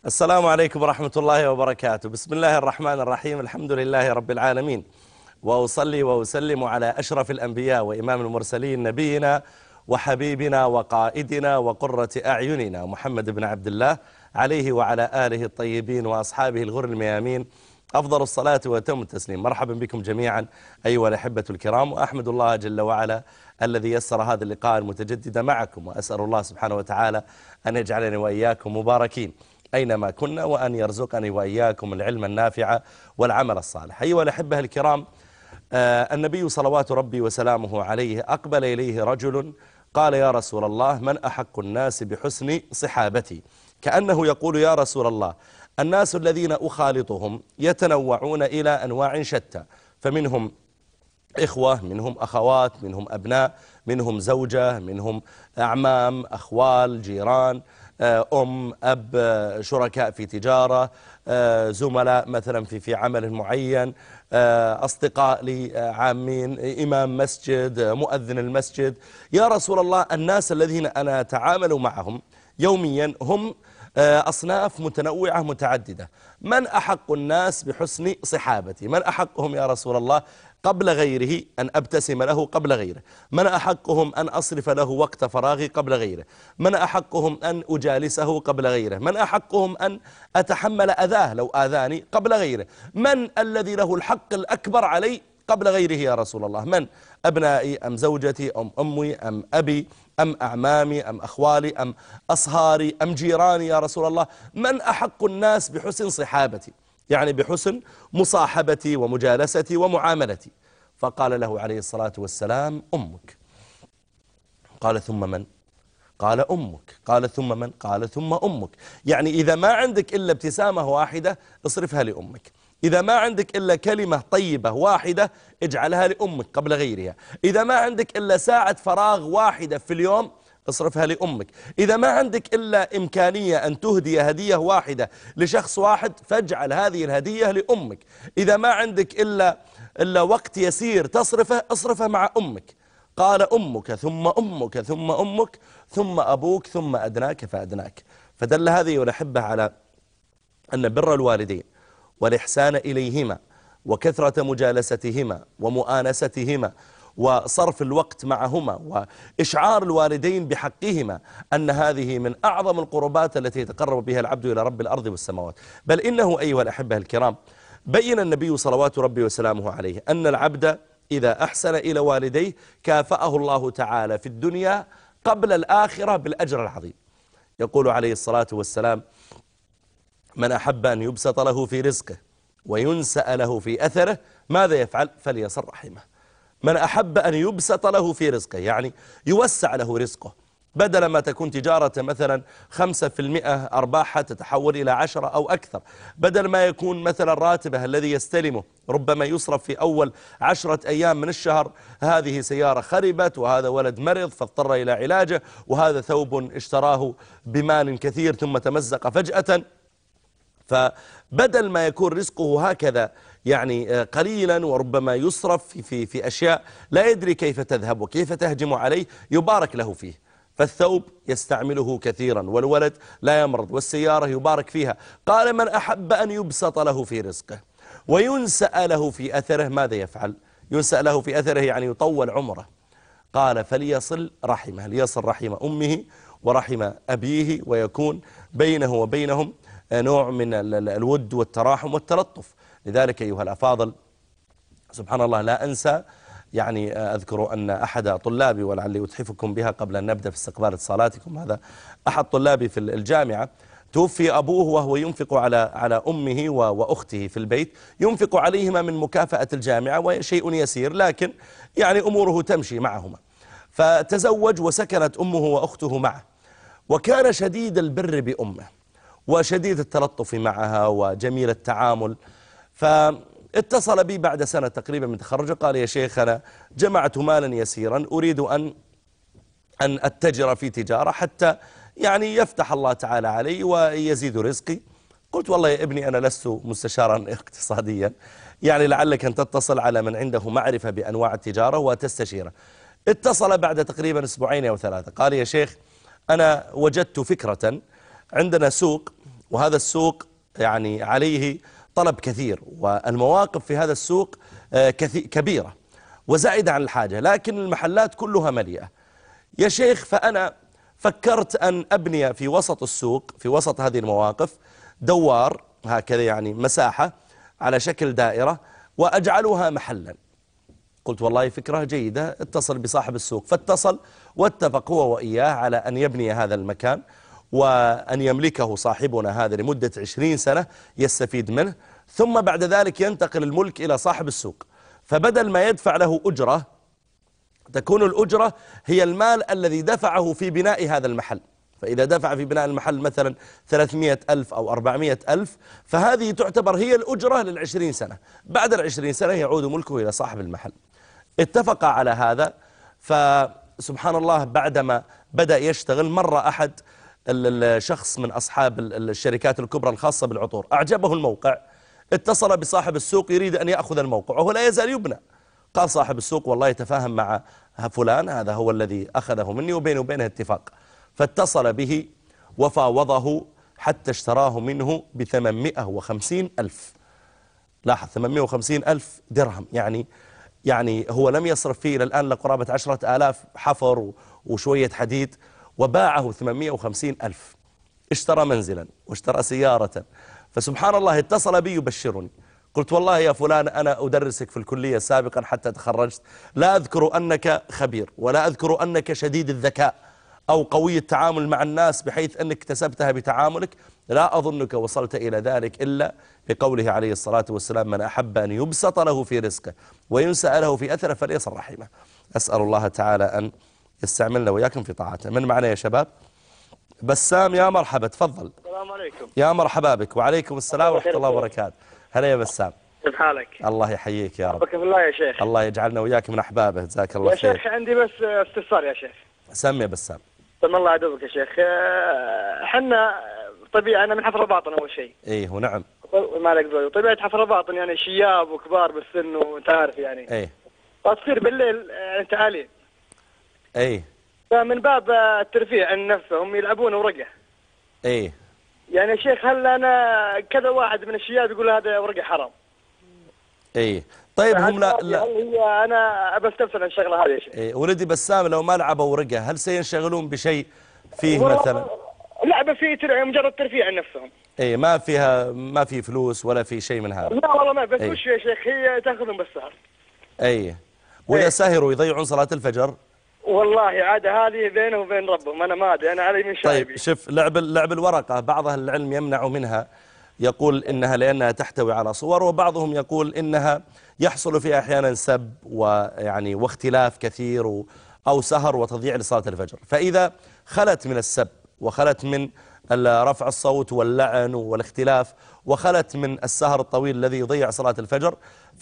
السلام عليكم ورحمة الله وبركاته. بسم الله الرحمن الرحيم. الحمد لله رب العالمين، وأصلي وأسلم على أشرف الأنبياء وإمام المرسلين نبينا وحبيبنا وقائدنا وقرة أعيننا محمد بن عبد الله عليه وعلى آله الطيبين وأصحابه الغر الميامين أفضل الصلاة وأتم التسليم. مرحبا بكم جميعا أيها الأحبة الكرام، وأحمد الله جل وعلا الذي يسر هذا اللقاء المتجدد معكم، وأسأل الله سبحانه وتعالى أن يجعلني وإياكم مباركين أينما كنا، وأن يرزقني وإياكم العلم النافع والعمل الصالح. أيها الأحبة الكرام، النبي صلوات ربي وسلامه عليه أقبل إليه رجل قال: يا رسول الله، من أحق الناس بحسن صحابتي؟ كأنه يقول: يا رسول الله، الناس الذين أخالطهم يتنوعون إلى أنواع شتى، فمنهم إخوة، منهم أخوات، منهم أبناء، منهم زوجة، منهم أعمام، أخوال، جيران، أب، شركاء في تجارة، زملاء مثلا في عمل معين، أصدقاء لي عامين، إمام مسجد، مؤذن المسجد. يا رسول الله، الناس الذين أنا أتعامل معهم يوميا هم أصناف متنوعة متعددة. من أحق الناس بحسن صحابتي؟ من أحقهم يا رسول الله قبل غيره أن أبتسم له قبل غيره؟ من أحقهم أن أصرف له وقت فراغي قبل غيره؟ من أحقهم أن أجالسه قبل غيره؟ من أحقهم أن أتحمل أذاه لو آذاني قبل غيره؟ من الذي له الحق الأكبر علي قبل غيره يا رسول الله؟ من؟ أبنائي أم زوجتي أم أمي أم أبي أم أعمامي أم أخوالي أم أصهاري أم جيراني يا رسول الله؟ من أحق الناس بحسن صحابتي، يعني بحسن مصاحبتي ومجالستي ومعاملتي؟ فقال له عليه الصلاة والسلام: أمك. قال: ثم من؟ قال: أمك. قال: ثم من؟ قال: ثم أمك. يعني إذا ما عندك إلا ابتسامة واحدة اصرفها لأمك، إذا ما عندك إلا كلمة طيبة واحدة اجعلها لأمك قبل غيرها، إذا ما عندك إلا ساعة فراغ واحدة في اليوم اصرفها لأمك، إذا ما عندك إلا إمكانية أن تهدي هدية واحدة لشخص واحد فاجعل هذه الهدية لأمك، إذا ما عندك إلا وقت يسير تصرفه اصرفه مع أمك. قال: أمك ثم أمك ثم أمك ثم أبوك ثم أدناك فأدناك. فدل هذه والأحبة على أن بر الوالدين والإحسان إليهما وكثرة مجالستهما ومؤانستهما وصرف الوقت معهما وإشعار الوالدين بحقهما أن هذه من أعظم القربات التي يتقرب بها العبد إلى رب الأرض والسماوات. بل إنه أيها الأحبة الكرام بين النبي صلوات ربي وسلامه عليه أن العبد إذا أحسن إلى والديه كافأه الله تعالى في الدنيا قبل الآخرة بالأجر العظيم. يقول عليه الصلاة والسلام: من أحب أن يبسط له في رزقه وينسأ له في أثره ماذا يفعل؟ فليصل رحمه. من أحب أن يبسط له في رزقه، يعني يوسع له رزقه، بدل ما تكون تجارة مثلا 5% أرباحها تتحول إلى 10 أو أكثر، بدل ما يكون مثلا راتبه الذي يستلمه ربما يصرف في أول 10 أيام من الشهر هذه سيارة خربت، وهذا ولد مرض فاضطر إلى علاجه، وهذا ثوب اشتراه بمال كثير ثم تمزق فجأة. فبدل ما يكون رزقه هكذا يعني قليلا وربما يصرف في أشياء لا يدري كيف تذهب وكيف تهجم عليه، يبارك له فيه. فالثوب يستعمله كثيرا، والولد لا يمرض، والسيارة يبارك فيها. قال: من أحب أن يبسط له في رزقه وينسأ له في أثره ماذا يفعل؟ ينسأ له في أثره يعني يطول عمره. قال: فليصل رحمه، ليصل رحم أمه ورحم أبيه، ويكون بينه وبينهم نوع من الود والتراحم والتلطف. لذلك أيها الأفاضل، سبحان الله، لا أنسى يعني أذكر أن أحد طلابي، ولعلي أتحفكم بها قبل أن نبدأ في استقبال اتصالاتكم، هذا أحد طلابي في الجامعة توفي أبوه وهو ينفق على أمه وأخته في البيت، ينفق عليهما من مكافأة الجامعة وشيء يسير، لكن يعني أموره تمشي معهما. فتزوج وسكنت أمه وأخته معه، وكان شديد البر بأمه وشديد التلطف معها وجميل التعامل. فاتصل بي بعد سنة تقريبا من تخرجه، قال: يا شيخ، أنا جمعت مالا يسيرا أريد أن أتجر في تجارة حتى يعني يفتح الله تعالى علي ويزيد رزقي. قلت: والله يا ابني، أنا لست مستشارا اقتصاديا، يعني لعلك أن تتصل على من عنده معرفة بأنواع التجارة وتستشيره. اتصل بعد تقريبا 2 أو 3 أسبوع، قال: يا شيخ، أنا وجدت فكرة، عندنا سوق وهذا السوق يعني عليه طلب كثير، والمواقف في هذا السوق كبيرة وزائدة عن الحاجة، لكن المحلات كلها مليئة يا شيخ. فأنا فكرت أن أبني في وسط السوق، في وسط هذه المواقف، دوار هكذا يعني مساحة على شكل دائرة وأجعلها محلا. قلت والله فكرة جيدة، اتصل بصاحب السوق، فاتصل واتفق هو وإياه على أن يبني هذا المكان وأن يملكه صاحبنا هذا لمدة 20 سنة يستفيد منه، ثم بعد ذلك ينتقل الملك إلى صاحب السوق. فبدل ما يدفع له أجرة، تكون الأجرة هي المال الذي دفعه في بناء هذا المحل. فإذا دفع في بناء المحل مثلا 300,000 أو 400,000، فهذه تعتبر هي الأجرة لل20 سنة. بعد ال20 سنة يعود ملكه إلى صاحب المحل. اتفق على هذا. فسبحان الله بعدما بدأ يشتغل، مر أحد الشخص من أصحاب الشركات الكبرى الخاصة بالعطور، أعجبه الموقع، اتصل بصاحب السوق يريد أن يأخذ الموقع وهو لا يزال يبنى. قال صاحب السوق والله يتفاهم مع فلان، هذا هو الذي أخذه مني وبينه وبينه اتفاق. فاتصل به وفاوضه حتى اشتراه منه ب850,000. لاحظ 850,000 درهم، يعني هو لم يصرف فيه إلى الآن لقرابة 10,000 حفر وشوية حديد، وباعه 850,000. اشترى منزلا واشترى سيارة. فسبحان الله اتصل بي يبشرني. قلت والله يا فلان أنا أدرسك في الكلية سابقا حتى تخرجت، لا أذكر أنك خبير ولا أذكر أنك شديد الذكاء أو قوي التعامل مع الناس بحيث أنك اكتسبتها بتعاملك، لا أظنك وصلت إلى ذلك إلا بقوله عليه الصلاة والسلام: من أحب أن يبسط له في رزقه وينسأ له في أثره فليصل رحمه. أسأل الله تعالى أن يستعملنا وإياكم في طاعته. من معنا يا شباب؟ بسام يا مرحبا، تفضل. السلام عليكم. يا مرحبا بك. وعليكم السلام ورحمة الله وبركاته. هلا يا بسام، كيف حالك؟ الله يحييك يا رب. بك في الله يا شيخ. الله يجعلنا وياك من أحبابه، جزاك الله خير. يا شيخ عندي بس استفسار يا شيخ. سم يا بسام. سم الله عدوك يا شيخ. حنا طبيعي أنا من حفر الباطن أول شيء. إيه ونعم. ما لك زوج. طبيعة حفر الباطن يعني شياب وكبار بالسن وأنت عارف يعني. إيه. فتصير بالليل يعني تعالي. إيه. فمن باب الترفيه عن نفسهم يلعبون ورقة. إيه. يعني يا شيخ هل أنا كذا واحد من الشياب يقول هذا ورقة حرام. إيه. طيب هم لا هل هي أنا بستفسر عن الشغلة هذه يا شيخ. إيه. ولدي بسام لو ما لعبوا ورقة هل سينشغلون بشيء فيه مثلا؟ لعبة فيه مجرد ترفيه عن نفسهم. إيه. ما في فلوس ولا في شيء من هذا. لا والله ما بس إيه. وش يا شيخ هي تاخذهم بالسهر. إيه. وإذا سهروا يضيعون صلاة الفجر؟ والله عادة هذه بينه وبين ربهم، أنا ما أدري، أنا علي من شايبي. طيب شوف، لعب الورقة بعض أهل العلم يمنع منها، يقول إنها لأنها تحتوي على صور، وبعضهم يقول إنها يحصل فيها أحيانا سب ويعني واختلاف كثير أو سهر وتضييع لصلاة الفجر. فإذا خلت من السب وخلت من رفع الصوت واللعن والاختلاف وخلت من السهر الطويل الذي يضيع صلاة الفجر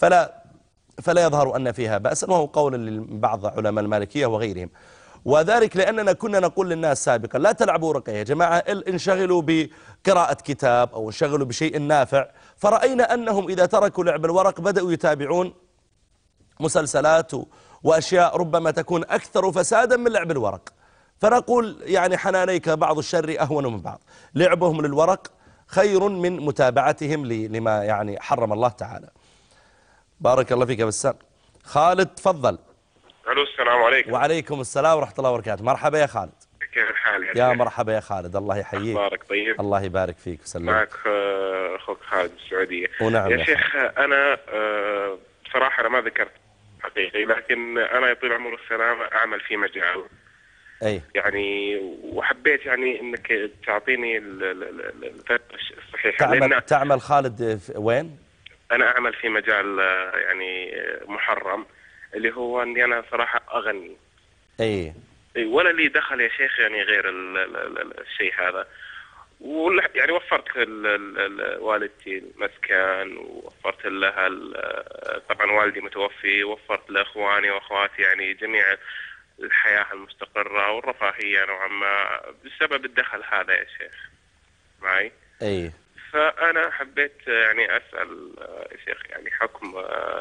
فلا يظهر أن فيها بأس، وهو قول لبعض علماء المالكية وغيرهم. وذلك لأننا كنا نقول للناس سابقا لا تلعبوا ورقة يا جماعة، انشغلوا بقراءة كتاب أو انشغلوا بشيء نافع. فرأينا أنهم إذا تركوا لعب الورق بدأوا يتابعون مسلسلات وأشياء ربما تكون أكثر فسادا من لعب الورق. فنقول يعني حنانيك بعض الشر أهون من بعض، لعبهم للورق خير من متابعتهم لما يعني حرم الله تعالى. بارك الله فيك يا بسام. خالد تفضل. الو السلام عليكم. وعليكم السلام ورحمة الله وبركاته. مرحبا يا خالد. كيف الحال يا مرحبا يا خالد، الله يحييك. اخبارك طيب؟ الله يبارك فيك وسلمك. معك اخوك خالد من السعودية. ونعم يا شيخ انا بصراحة انا ما ذكرت حقيقي، لكن انا يا طويل العمر والسلامة اعمل في مجال اي يعني، وحبيت يعني انك تعطيني الفترة الصحيحة. تعمل خالد وين؟ انا اعمل في مجال يعني محرم، اللي هو اني انا صراحة اغني. اي ولا لي دخل يا شيخ يعني غير الشيء هذا. يعني وفرت والدتي المسكن، ووفرت لها طبعا والدي متوفي، وفرت لاخواني واخواتي يعني جميع الحياة المستقرة والرفاهية نوعا ما بسبب الدخل هذا يا شيخ معي. اي فأنا حبيت يعني أسأل يا شيخ يعني حكم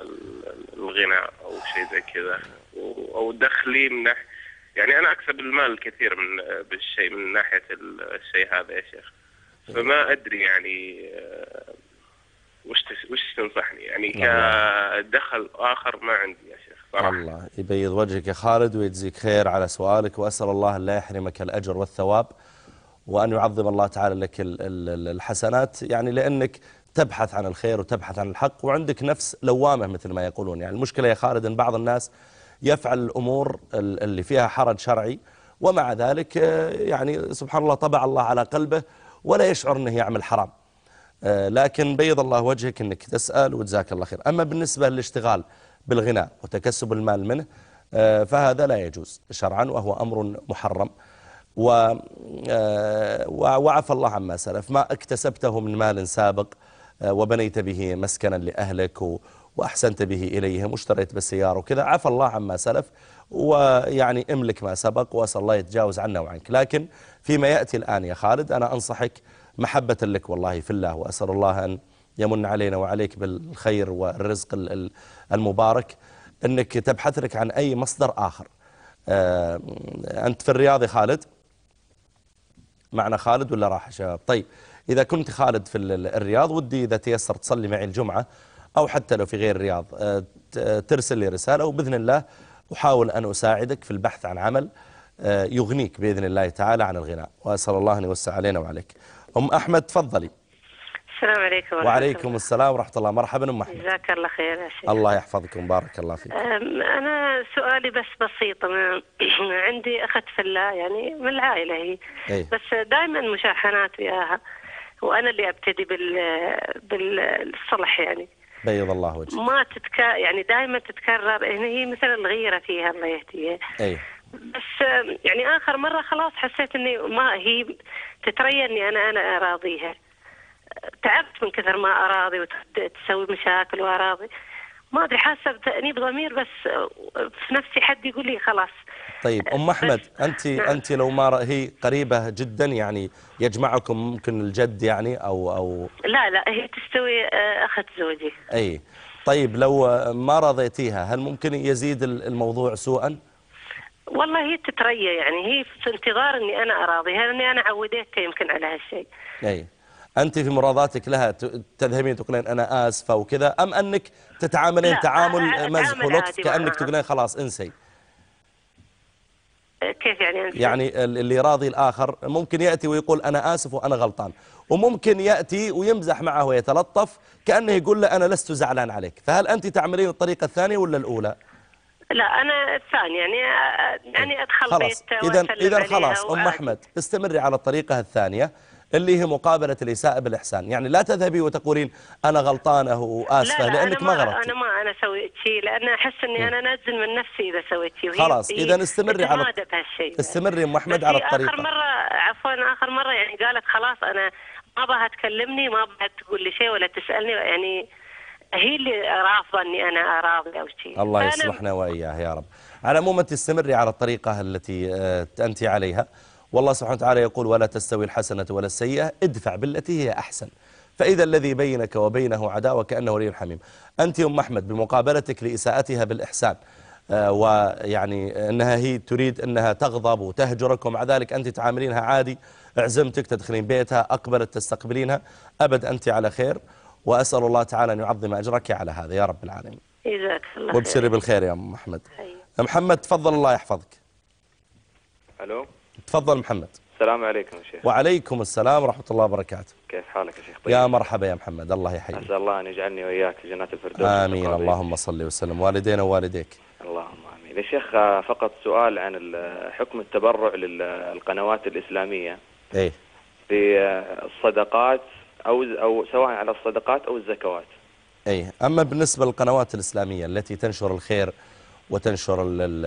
الغناء أو شيء زي كذا، أو دخلي من يعني أنا أكسب المال الكثير من بالشيء من ناحية الشيء هذا يا شيخ. فما أدري يعني وش تنصحني يعني الله. كدخل آخر ما عندي يا شيخ صراحة. الله يبيض وجهك يا خالد ويجزيك خير على سؤالك، وأسأل الله أن لا يحرمك الأجر والثواب، وأن يعظم الله تعالى لك الحسنات، يعني لأنك تبحث عن الخير وتبحث عن الحق وعندك نفس لوامة مثل ما يقولون. يعني المشكلة يا خالد أن بعض الناس يفعل الأمور اللي فيها حرج شرعي، ومع ذلك يعني سبحان الله طبع الله على قلبه ولا يشعر أنه يعمل حرام. لكن بيض الله وجهك أنك تسأل وجزاك الله خير. أما بالنسبة للاشتغال بالغناء وتكسب المال منه فهذا لا يجوز شرعا، وهو أمر محرم، وعفى الله عما سلف. ما اكتسبته من مال سابق وبنيت به مسكنا لأهلك وأحسنت به إليهم واشتريت بالسيارة وكذا، عفى الله عما سلف، ويعني املك ما سبق، وأسأل الله يتجاوز عنا وعنك. لكن فيما يأتي الآن يا خالد أنا أنصحك محبة لك والله في الله، وأسأل الله أن يمن علينا وعليك بالخير والرزق المبارك، أنك تبحث لك عن أي مصدر آخر. أنت في الرياض يا خالد؟ معنا خالد ولا راح شباب؟ طيب إذا كنت خالد في الرياض ودي إذا تيسر تصلي معي الجمعة، أو حتى لو في غير الرياض ترسل لي رسالة، وبإذن الله أحاول أن أساعدك في البحث عن عمل يغنيك بإذن الله تعالى عن الغناء، وأسأل الله أن يوسع علينا وعليك. أم أحمد تفضلي. السلام عليكم ورحمة وعليكم الله. السلام ورحمة الله. مرحبا أم أحمد. جزاك الله خير يا شيخ. الله يحفظكم بارك الله فيك. أنا سؤالي بس بسيط. عندي أخت في الله يعني من العائلة هي أيه؟ بس دائما مشاحنات وياها، وأنا اللي أبتدي بالصلح يعني. بيض الله وجهك. ما يعني دائما تتكرر، يعني هي مثل الغيرة فيها الله يهديها. أيه؟ بس يعني آخر مرة خلاص حسيت إني ما هي تتريى إني أنا أراضيها. تعبت من كثر ما أراضي وتسوي مشاكل وأراضي، ما أدري حاسة بتأنيب ضمير، بس في نفسي حد يقول لي خلاص. طيب أم أحمد أنت نعم. أنت لو ما هي قريبة جدا يعني يجمعكم ممكن الجد يعني أو لا هي تستوي أخت زوجي. أي طيب لو ما رضيتيها هل ممكن يزيد الموضوع سوءا؟ والله هي تتريى، يعني هي في انتظار إني أنا أراضيها، لأني أنا عودتها يمكن على هالشيء. أي أنت في مراداتك لها تذهبين تقولين أنا آسفة وكذا، أم أنك تتعاملين تعامل مزح ولطف كأنك تقولين خلاص انسي؟ كيف يعني انسي؟ يعني اللي راضي الآخر ممكن يأتي ويقول أنا آسف وأنا غلطان، وممكن يأتي ويمزح معه ويتلطف كأنه يقول له أنا لست زعلان عليك، فهل أنت تعملين الطريقة الثانية ولا الأولى؟ لا أنا الثانية، يعني أدخل خلاص. بيتها إذا خلاص أم أحمد استمري على الطريقة الثانية اللي هي مقابلة الإساءة بالإحسان، يعني لا تذهبي وتقولين أنا غلطانة وآسفة، لا لأنك ما غلطتي. أنا سويت شيء، لأن أحس إني أنا نازل من نفسي إذا سويت شيء. خلاص إذا استمري استمري أم أحمد على الطريقة. آخر مرة يعني قالت خلاص أنا ما بها تكلمني، ما بها تقول لي شيء ولا تسألني، يعني هي اللي رافضة إني أنا أراضي أو شيء. الله يصلحنا وإياه يا رب. على العموم تستمري على الطريقة التي أنت عليها، والله سبحانه وتعالى يقول ولا تستوي الحسنة ولا السيئة ادفع بالتي هي أحسن، فإذا الذي بينك وبينه عداوة كأنه ولي حميم. أنت أم أحمد بمقابلتك لإساءتها بالإحسان ويعني أنها هي تريد أنها تغضب وتهجرك، ومع ذلك أنت تعاملينها عادي، عزمتك تدخلين بيتها، أقبلت تستقبلينها، أبد أنت على خير، وأسأل الله تعالى أن يعظم أجرك على هذا يا رب العالمين. جزاك الله وابشري بالخير يا أم محمد. محمد تفضل الله يحفظك. ألو تفضل محمد. السلام عليكم يا شيخ. وعليكم السلام ورحمة الله وبركاته. كيف حالك يا شيخ؟ طيب. يا مرحبا يا محمد، الله يحييك. أسأل الله أن يجعلني وإياك في جنات الفردوس. آمين اللهم صل وسلم، والدينا ووالديك. اللهم آمين. يا شيخ فقط سؤال عن حكم التبرع للقنوات الإسلامية. إيه؟ في الصدقات أو سواء على الصدقات أو الزكوات. إيه؟ أما بالنسبة للقنوات الإسلامية التي تنشر الخير وتنشر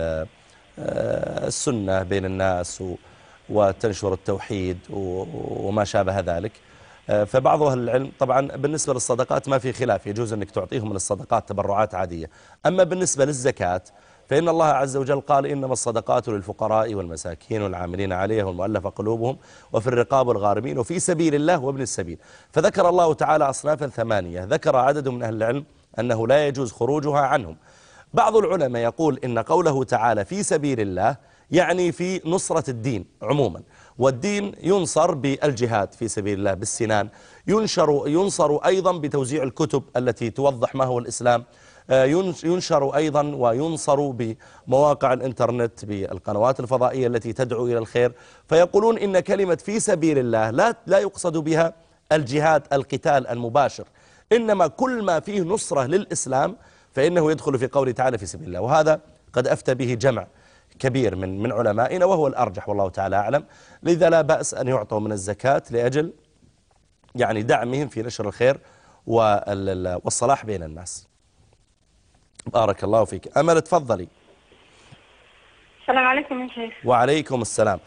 السنة بين الناس وتنشر التوحيد وما شابه ذلك، فبعض أهل العلم طبعا بالنسبة للصدقات ما في خلاف، يجوز أنك تعطيهم من الصدقات تبرعات عادية. أما بالنسبة للزكاة فإن الله عز وجل قال إنما الصدقات للفقراء والمساكين والعاملين عليها والمؤلفة قلوبهم وفي الرقاب والغارمين وفي سبيل الله وابن السبيل. فذكر الله تعالى أصنافا 8، ذكر عدد من أهل العلم أنه لا يجوز خروجها عنهم. بعض العلماء يقول إن قوله تعالى في سبيل الله يعني في نصرة الدين عموما. والدين ينصر بالجهاد في سبيل الله بالسنان، ينصر أيضا بتوزيع الكتب التي توضح ما هو الإسلام، ينشر أيضا وينصر بمواقع الإنترنت، بالقنوات الفضائية التي تدعو إلى الخير. فيقولون إن كلمة في سبيل الله لا يقصد بها الجهاد القتال المباشر، إنما كل ما فيه نصرة للإسلام فإنه يدخل في قوله تعالى في سبيل الله. وهذا قد أفتى به جمع كبير من علمائنا وهو الأرجح والله تعالى أعلم. لذا لا بأس أن يعطوا من الزكاة لأجل يعني دعمهم في نشر الخير والصلاح بين الناس. بارك الله فيك. أمل تفضلي. السلام عليكم يا شيخ. وعليكم السلام.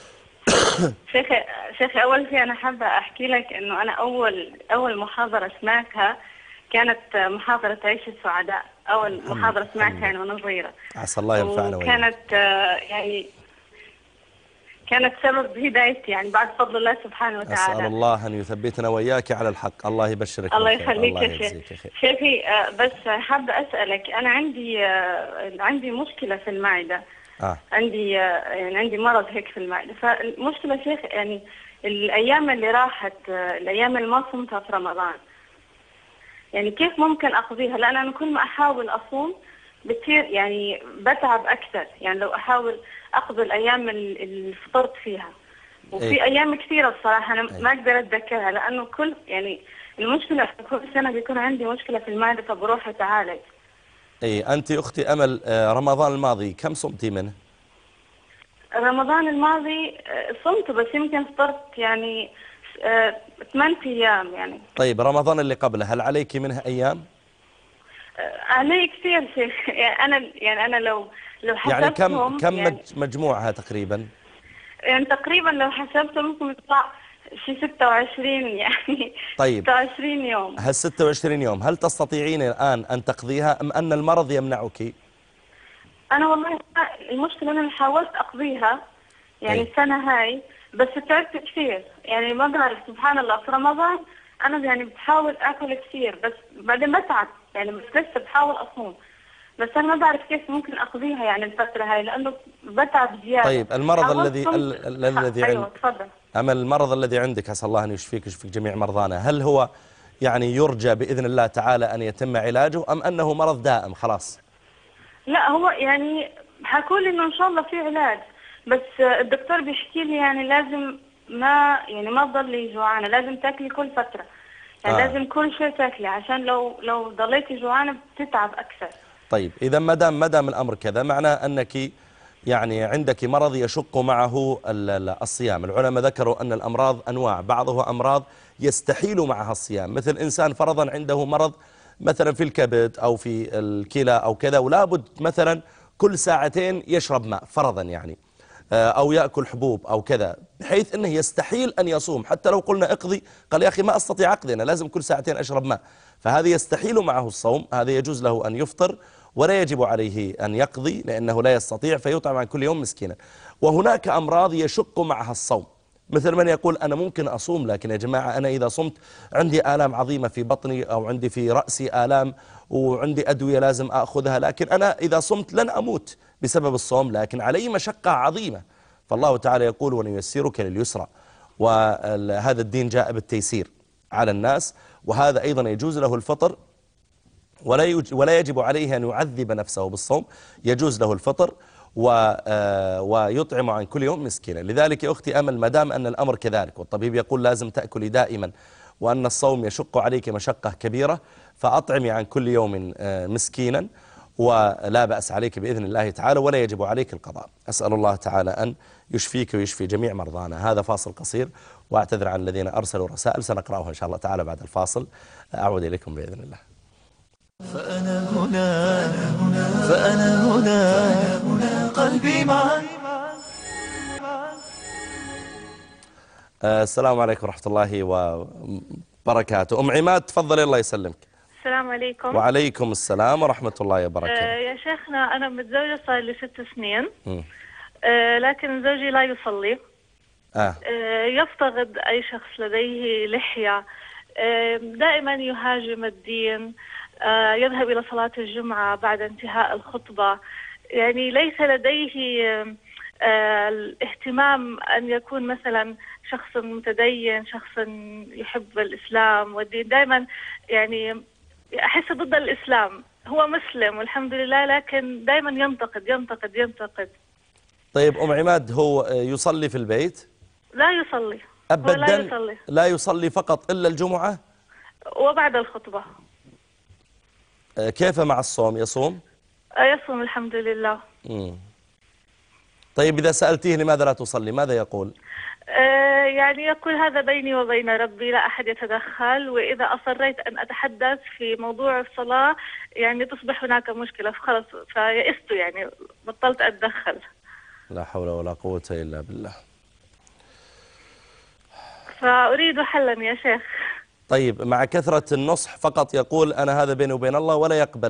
شيخ أول شيء أنا حابة أحكي لك إنه أنا أول محاضرة سمعتها كانت محاضرة عيش السعداء، أول محاضرة سمعتها يعني وأنا صغيرة. عسى الله ينفعنا وإياك. وكانت يعني كانت سبب هدايتي يعني بعد فضل الله سبحانه وتعالى. أسأل الله أن يثبتنا وإياك على الحق. الله يبشرك الله بالخير. يخليك الله يا يجزيك خير. شيخي، بس حابة أسألك، أنا عندي مشكلة في المعدة. عندي مرض هيك في المعدة. فالمشكلة شيخ يعني الأيام اللي راحت، الأيام اللي ما صمتها في رمضان، يعني كيف ممكن أقضيها؟ لأن أنا كل ما أحاول أصوم بتصير يعني بتعب أكثر، يعني لو أحاول أقضي الأيام اللي فطرت فيها. وفي أيام كثيرة بصراحة أنا ما أقدر أتذكرها، لأنه كل يعني المشكلة كل سنة بيكون عندي مشكلة في المعدة فبروح أتعالج. أنت أختي أمل، رمضان الماضي كم صمتي منه؟ رمضان الماضي صمت، بس يمكن فطرت يعني 8 أيام يعني. طيب رمضان اللي قبله هل عليك منه أيام؟ علي كثير شيخ. يعني أنا لو حسبتهم يعني كم مجموعها تقريبا؟ يعني تقريبا لو حسبته ممكن يطلع شي 26 يعني. طيب 26 يوم. 26 يوم هل تستطيعين الآن أن تقضيها أم أن المرض يمنعك؟ أنا والله المشكلة أنا حاولت أقضيها يعني السنة هاي، بس تعبت كثير يعني ما بعرف. سبحان الله في رمضان أنا يعني بحاول أكل كثير بس بعدين بتعب يعني، بس لسه بحاول أصوم، بس أنا ما بعرف كيف ممكن أقضيها يعني الفترة هاي لأنه بتعب زيادة. طيب المرض الذي أيوة تفضل. أما المرض الذي عندك عسى الله أن يشفيك ويشفيك جميع مرضانا، هل هو يعني يرجى بإذن الله تعالى أن يتم علاجه أم أنه مرض دائم خلاص؟ لا هو يعني حكوا لي إنه إن شاء الله في علاج، بس الدكتور بيحكي لي يعني لازم ما تضلي جوعانة، لازم تاكلي كل فترة يعني لازم كل شيء تاكلي، عشان لو ضليتي جوعانة بتتعب أكثر. طيب إذا ما دام الأمر كذا معناه أنك يعني عندك مرض يشق معه الصيام. العلماء ذكروا أن الأمراض أنواع، بعضها أمراض يستحيل معها الصيام، مثل إنسان فرضا عنده مرض مثلا في الكبد أو في الكلى أو كذا، ولا بد مثلا كل ساعتين يشرب ماء فرضا يعني، أو يأكل حبوب أو كذا، بحيث أنه يستحيل أن يصوم. حتى لو قلنا اقضي قال يا أخي ما أستطيع أقضي، أنا لازم كل ساعتين أشرب ماء، فهذا يستحيل معه الصوم. هذا يجوز له أن يفطر ولا يجب عليه أن يقضي لأنه لا يستطيع، فيطعم عن كل يوم مسكينا. وهناك أمراض يشق معها الصوم، مثل من يقول أنا ممكن أصوم لكن يا جماعة أنا إذا صمت عندي آلام عظيمة في بطني أو عندي في رأسي آلام وعندي أدوية لازم أخذها، لكن أنا إذا صمت لن أموت بسبب الصوم، لكن علي مشقة عظيمة. فالله تعالى يقول ونيسرك لليسرى، وهذا الدين جاء بالتيسير على الناس، وهذا أيضا يجوز له الفطر ولا يجب عليه أن يعذب نفسه بالصوم، يجوز له الفطر ويطعم عن كل يوم مسكينا. لذلك يا أختي أمل ما دام أن الأمر كذلك والطبيب يقول لازم تأكلي دائما وأن الصوم يشق عليك مشقة كبيرة، فأطعمي عن كل يوم مسكينا ولا بأس عليك بإذن الله تعالى، ولا يجب عليك القضاء. أسأل الله تعالى أن يشفيك ويشفي جميع مرضانا. هذا فاصل قصير وأعتذر عن الذين أرسلوا رسائل، سنقرأها إن شاء الله تعالى بعد الفاصل. أعود إليكم بإذن الله. فأنا هنا قلبي معك. السلام عليكم ورحمة الله وبركاته. أم عماد تفضلي الله يسلمك. السلام عليكم. وعليكم السلام ورحمة الله وبركاته. يا شيخنا أنا متزوجة صار لي 6 سنين، لكن زوجي لا يصلي. يفتقد أي شخص لديه لحية، دائما يهاجم الدين، يذهب إلى صلاة الجمعة بعد انتهاء الخطبة، يعني ليس لديه الاهتمام أن يكون مثلا شخص متدين، شخص يحب الإسلام والدين. دائما يعني أحس ضد الإسلام، هو مسلم والحمد لله لكن دائما ينتقد ينتقد ينتقد. طيب أم عماد، هو يصلي في البيت؟ لا يصلي. أبدا؟ هو لا يصلي. لا يصلي فقط إلا الجمعة؟ وبعد الخطبة. كيف مع الصوم؟ يصوم؟ يصوم الحمد لله. طيب إذا سألتيه لماذا لا تصلي ماذا يقول؟ يعني يقول هذا بيني وبين ربي، لا أحد يتدخل، وإذا أصريت أن أتحدث في موضوع الصلاة يعني تصبح هناك مشكلة، فخلص فيئست يعني بطلت أتدخل. لا حول ولا قوة إلا بالله. فأريد حلا يا شيخ. طيب مع كثرة النصح فقط يقول أنا هذا بيني وبين الله، ولا يقبل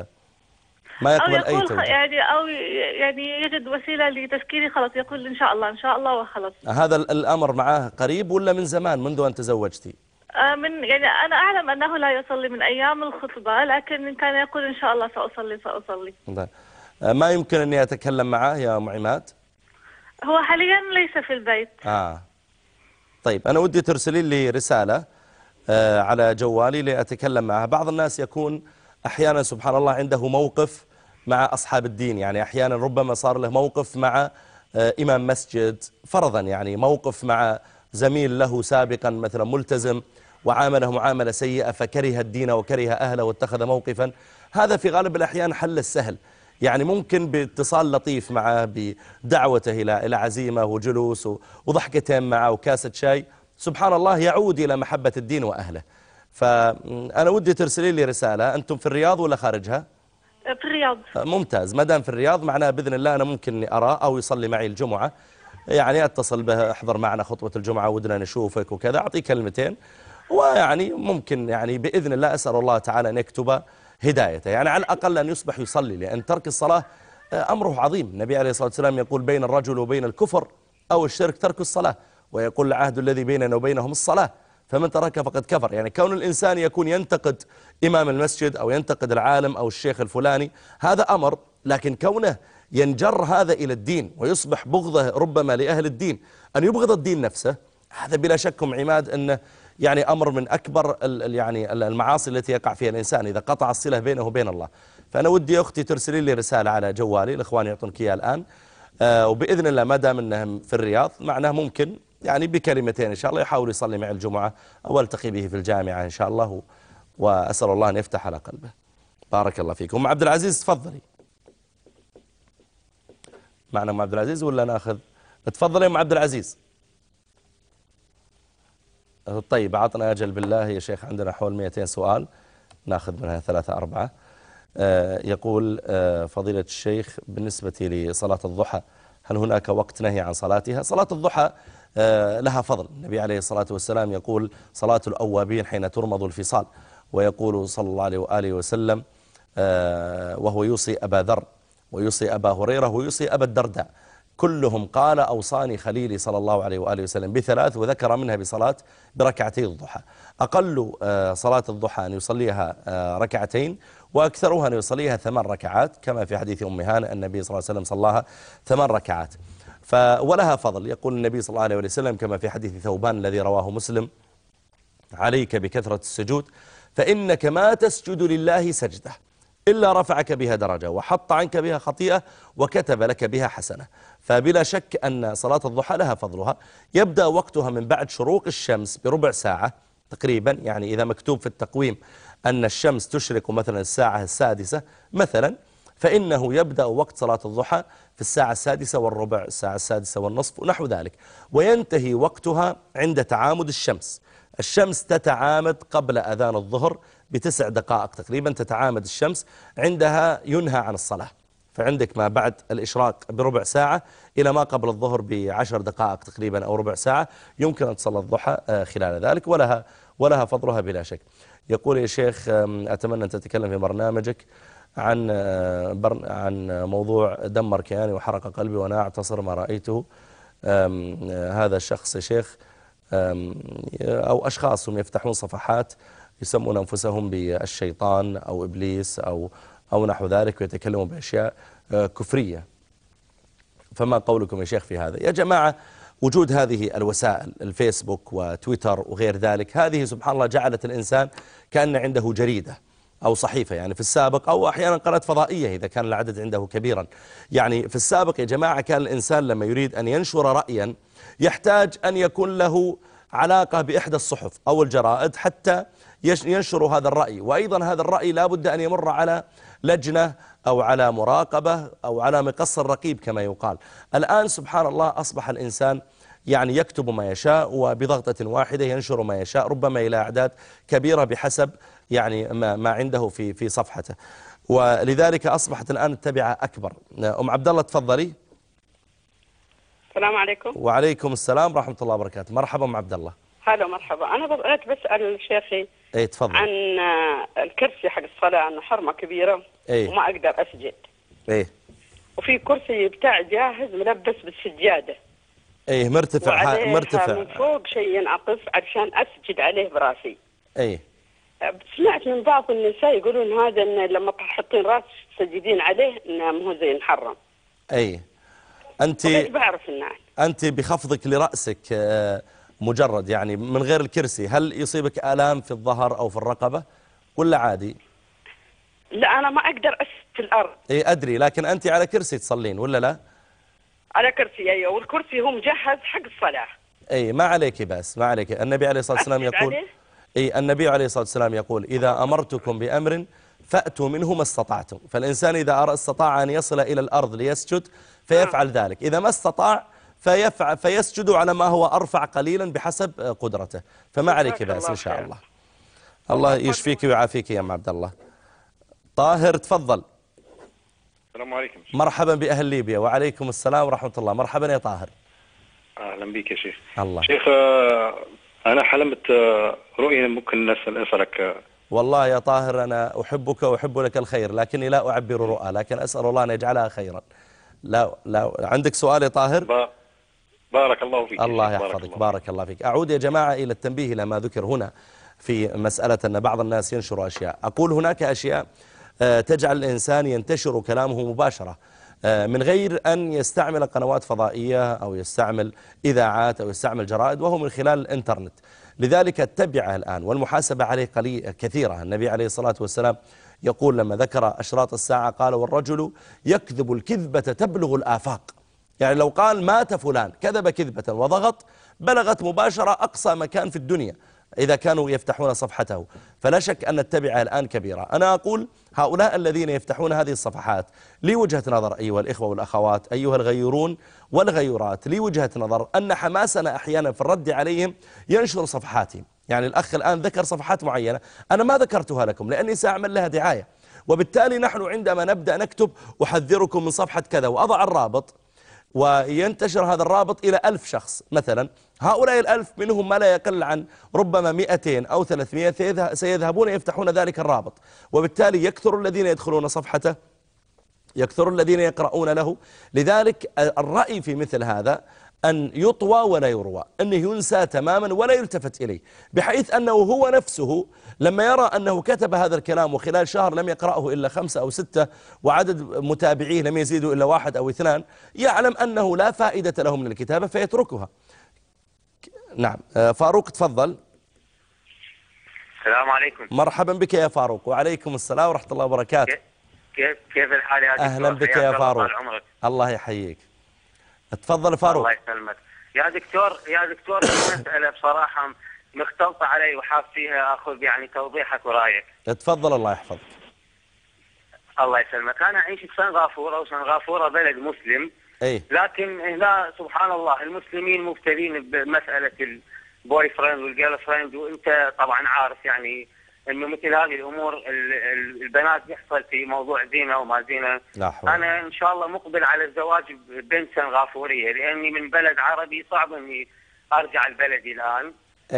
ما يقبل أو يقول أي توجيه؟ يعني يجد وسيلة لتفكيري، خلاص يقول إن شاء الله إن شاء الله وخلاص. هذا الأمر معاه قريب ولا من زمان منذ أن تزوجتي؟ يعني أنا أعلم أنه لا يصلي من أيام الخطبة، لكن كان يقول إن شاء الله سأصلي سأصلي. ما يمكن أني أتكلم معه يا أم عماد؟ هو حاليا ليس في البيت. طيب أنا ودي ترسلي لي رسالة على جوالي لأتكلم معها. بعض الناس يكون أحيانا سبحان الله عنده موقف مع أصحاب الدين، يعني أحيانا ربما صار له موقف مع إمام مسجد فرضا، يعني موقف مع زميل له سابقا مثلا ملتزم وعامله معاملة سيئة فكره الدين وكره أهله واتخذ موقفا. هذا في غالب الأحيان حل السهل، يعني ممكن باتصال لطيف معه، بدعوته إلى عزيمة وجلوس وضحكتين معه وكاسة شاي، سبحان الله يعود إلى محبة الدين وأهله. فأنا ودي ترسلي لي رسالة. أنتم في الرياض ولا خارجها؟ في الرياض. ممتاز، ما دام في الرياض معناه بإذن الله أنا ممكن أني أراه أو يصلي معي الجمعة، يعني أتصل به احضر معنا خطبة الجمعة ودنا نشوفك وكذا، أعطيه كلمتين، ويعني ممكن يعني بإذن الله أسأل الله تعالى أن يكتب هدايته، يعني على الأقل أن يصبح يصلي، لأن ترك الصلاة أمره عظيم. النبي عليه الصلاة والسلام يقول بين الرجل وبين الكفر أو الشرك ترك الصلاة، ويقول العهد الذي بيننا وبينهم الصلاة فمن ترك فقد كفر. يعني كون الإنسان يكون ينتقد إمام المسجد أو ينتقد العالم أو الشيخ الفلاني هذا أمر، لكن كونه ينجر هذا إلى الدين ويصبح بغضه ربما لأهل الدين، أن يبغض الدين نفسه، هذا بلا شك عماد أنه يعني أمر من أكبر يعني المعاصي التي يقع فيها الإنسان إذا قطع الصلة بينه وبين الله. فأنا ودي أختي ترسلي لي رسالة على جوالي، الإخوان يعطونك إياها الآن، وبإذن الله ما دام أنهم في الرياض معناه ممكن يعني بكلمتين إن شاء الله يحاول يصلي مع الجمعة أو التقي به في الجامعة إن شاء الله، وأسأل الله أن يفتح على قلبه. بارك الله فيكم. أم عبد العزيز تفضلي. معنا أم عبد العزيز ولا ناخذ؟ تفضلي يا أم عبد العزيز. طيب عطنا أجل بالله يا شيخ، عندنا حول 200 سؤال ناخذ منها 3-4. يقول فضيلة الشيخ بالنسبة لصلاة الضحى هل هناك وقت نهي عن صلاتها؟ صلاة الضحى لها فضل. النبي عليه الصلاة والسلام يقول صلاة الأوابين حين ترمض الفصال، ويقول صلى الله عليه وآله وسلم وهو يوصي أبا ذر ويوصي أبا هريرة ويوصي أبا الدرداء كلهم قال أوصاني خليلي صلى الله عليه وآله وسلم ب3، وذكر منها بركعتي الضحى. أقل صلاة الضحى أن يصليها ركعتين، وأكثرها أن يصليها 8 ركعات كما في حديث أم هانئ النبي صلى الله عليه وسلم صلاها 8 ركعات. ولها فضل. يقول النبي صلى الله عليه وسلم كما في حديث ثوبان الذي رواه مسلم عليك بكثرة السجود فإنك ما تسجد لله سجدة إلا رفعك بها درجة وحط عنك بها خطيئة وكتب لك بها حسنة. فبلا شك أن صلاة الضحى لها فضلها. يبدأ وقتها من بعد شروق الشمس بربع ساعة تقريبا، يعني إذا مكتوب في التقويم أن الشمس تشرق مثلا الساعة 6 مثلا، فإنه يبدأ وقت صلاة الضحى في الساعة 6:15 الساعة 6:30 ونحو ذلك، وينتهي وقتها عند تعامد الشمس. الشمس تتعامد قبل أذان الظهر ب9 دقائق تقريبا، تتعامد الشمس عندها ينهى عن الصلاة. فعندك ما بعد الإشراق بربع ساعة إلى ما قبل الظهر ب10 دقائق تقريبا أو ربع ساعة يمكن أن تصلى الضحى خلال ذلك، ولها فضلها بلا شك. يقول يا شيخ أتمنى أن تتكلم في برنامجك عن موضوع دمر كياني وحرق قلبي وأنا أعتصر ما رأيته. هذا الشخص يا شيخ أو أشخاص هم يفتحون صفحات يسمون أنفسهم بالشيطان أو إبليس أو نحو ذلك، ويتكلمون بأشياء كفرية. فما قولكم يا شيخ في هذا؟ يا جماعة وجود هذه الوسائل الفيسبوك وتويتر وغير ذلك، هذه سبحان الله جعلت الإنسان كأن عنده جريدة أو صحيفة يعني في السابق، أو أحيانا قناة فضائية إذا كان العدد عنده كبيرا. يعني في السابق يا جماعة كان الإنسان لما يريد أن ينشر رأيا يحتاج أن يكون له علاقة بإحدى الصحف أو الجرائد حتى ينشر هذا الرأي، وأيضا هذا الرأي لا بد أن يمر على لجنة أو على مراقبة أو على مقص الرقيب كما يقال. الآن سبحان الله أصبح الإنسان يعني يكتب ما يشاء وبضغطة واحدة ينشر ما يشاء، ربما إلى أعداد كبيرة بحسب يعني ما عنده في صفحته، ولذلك أصبحت الآن التبعة أكبر. أم عبد الله تفضلي. السلام عليكم. وعليكم السلام ورحمة الله وبركاته. مرحبا أم عبد الله. هلا مرحبا. أنا بسأل شيخي تفضل. عن الكرسي حق الصلاة، أنه حرمة كبيرة وما أقدر أسجد. وفي كرسي بتاع جاهز ملبس بالسجادة. مرتفع من فوق شيء ينعطف عشان أسجد عليه براسي. سمعت من بعض النساء يقولون هذا إن لما تحطين راس تسجدين عليه إنه مو زي محرم. أنت بخفضك لرأسك مجرد يعني من غير الكرسي، هل يصيبك آلام في الظهر أو في الرقبة ولا عادي؟ لا أنا ما أقدر أسجد في الأرض. أدري، لكن أنت على كرسي تصلين ولا لا؟ على كرسي أيوة، والكرسي هو مجهز حق الصلاة. ما عليك بس، ما عليك. النبي عليه الصلاة والسلام يقول النبي عليه الصلاة والسلام يقول إذا أمرتكم بأمر فأتوا منه ما استطعتم. فالإنسان إذا استطاع أن يصل إلى الأرض ليسجد فيفعل ذلك، إذا ما استطاع فيسجد على ما هو أرفع قليلا بحسب قدرته، فما عليك بأس إن شاء الله. الله يشفيك ويعافيك يا أم عبد الله. طاهر تفضل. السلام عليكم. مرحبا بأهل ليبيا. وعليكم السلام ورحمة الله. مرحبا يا طاهر. أهلا بك يا شيخ. الله. شيخ أنا حلمت رؤيا ممكن أسألك. والله يا طاهر أنا أحبك وأحب لك الخير، لكني لا أعبر رؤى، لكن أسأل الله أن يجعلها خيرا. لا عندك سؤال يا طاهر؟ بارك الله فيك. الله يحفظك. بارك الله فيك. أعود يا جماعة إلى التنبيه إلى ما ذكر هنا في مسألة أن بعض الناس ينشر أشياء. أقول هناك أشياء تجعل الإنسان ينتشر كلامه مباشرة من غير أن يستعمل قنوات فضائية أو يستعمل إذاعات أو يستعمل جرائد، وهو من خلال الإنترنت. لذلك التبعة الآن والمحاسبة عليه كثيرة. النبي عليه الصلاة والسلام يقول لما ذكر أشراط الساعة قال والرجل يكذب الكذبة تبلغ الآفاق. يعني لو قال مات فلان كذب كذبة وضغط بلغت مباشرة أقصى مكان في الدنيا إذا كانوا يفتحون صفحته، فلا شك أن التبعة الآن كبيرة. أنا أقول هؤلاء الذين يفتحون هذه الصفحات لي وجهة نظر أيها الإخوة والأخوات أيها الغيورون والغيورات، لي وجهة نظر أن حماسنا أحيانا في الرد عليهم ينشر صفحاتهم. يعني الأخ الآن ذكر صفحات معينة أنا ما ذكرتها لكم لأني سأعمل لها دعاية، وبالتالي نحن عندما نبدأ نكتب أحذركم من صفحة كذا وأضع الرابط وينتشر هذا الرابط إلى 1000 شخص مثلا، هؤلاء 1000 منهم ما لا يقل عن ربما 200 أو 300 سيذهبون يفتحون ذلك الرابط، وبالتالي يكثر الذين يدخلون صفحته، يكثر الذين يقرؤون له. لذلك الرأي في مثل هذا أن يطوى ولا يروى، أنه ينسى تماما ولا يلتفت إليه، بحيث أنه هو نفسه لما يرى أنه كتب هذا الكلام وخلال شهر لم يقرأه إلا 5 أو 6 وعدد متابعيه لم يزيدوا إلا 1 أو 2، يعلم أنه لا فائدة له من الكتابة فيتركها. نعم فاروق تفضل. السلام عليكم. مرحبا بك يا فاروق. وعليكم السلام ورحمة الله وبركاته. كيف الحال يا دكتور؟ أهلا بك يا فاروق. الله يحييك. تفضل فاروق. الله يسلمك يا دكتور المسألة بصراحة مختلطة علي وحاب فيها أخذ يعني توضيحك ورأيك. تفضل الله يحفظك. الله يسلمك. أنا أعيش في سنغافورة، وسنغافورة بلد مسلم، لكن هنا سبحان الله المسلمين مبتلين بمسألة البوي فريند والجيرل فريند، وأنت طبعا عارف يعني انه مثل هذه الامور البنات يحصل في موضوع زينه وما زينه. انا ان شاء الله مقبل على الزواج ببنت سنغافوريه، لاني من بلد عربي صعب اني ارجع لبلدي الان.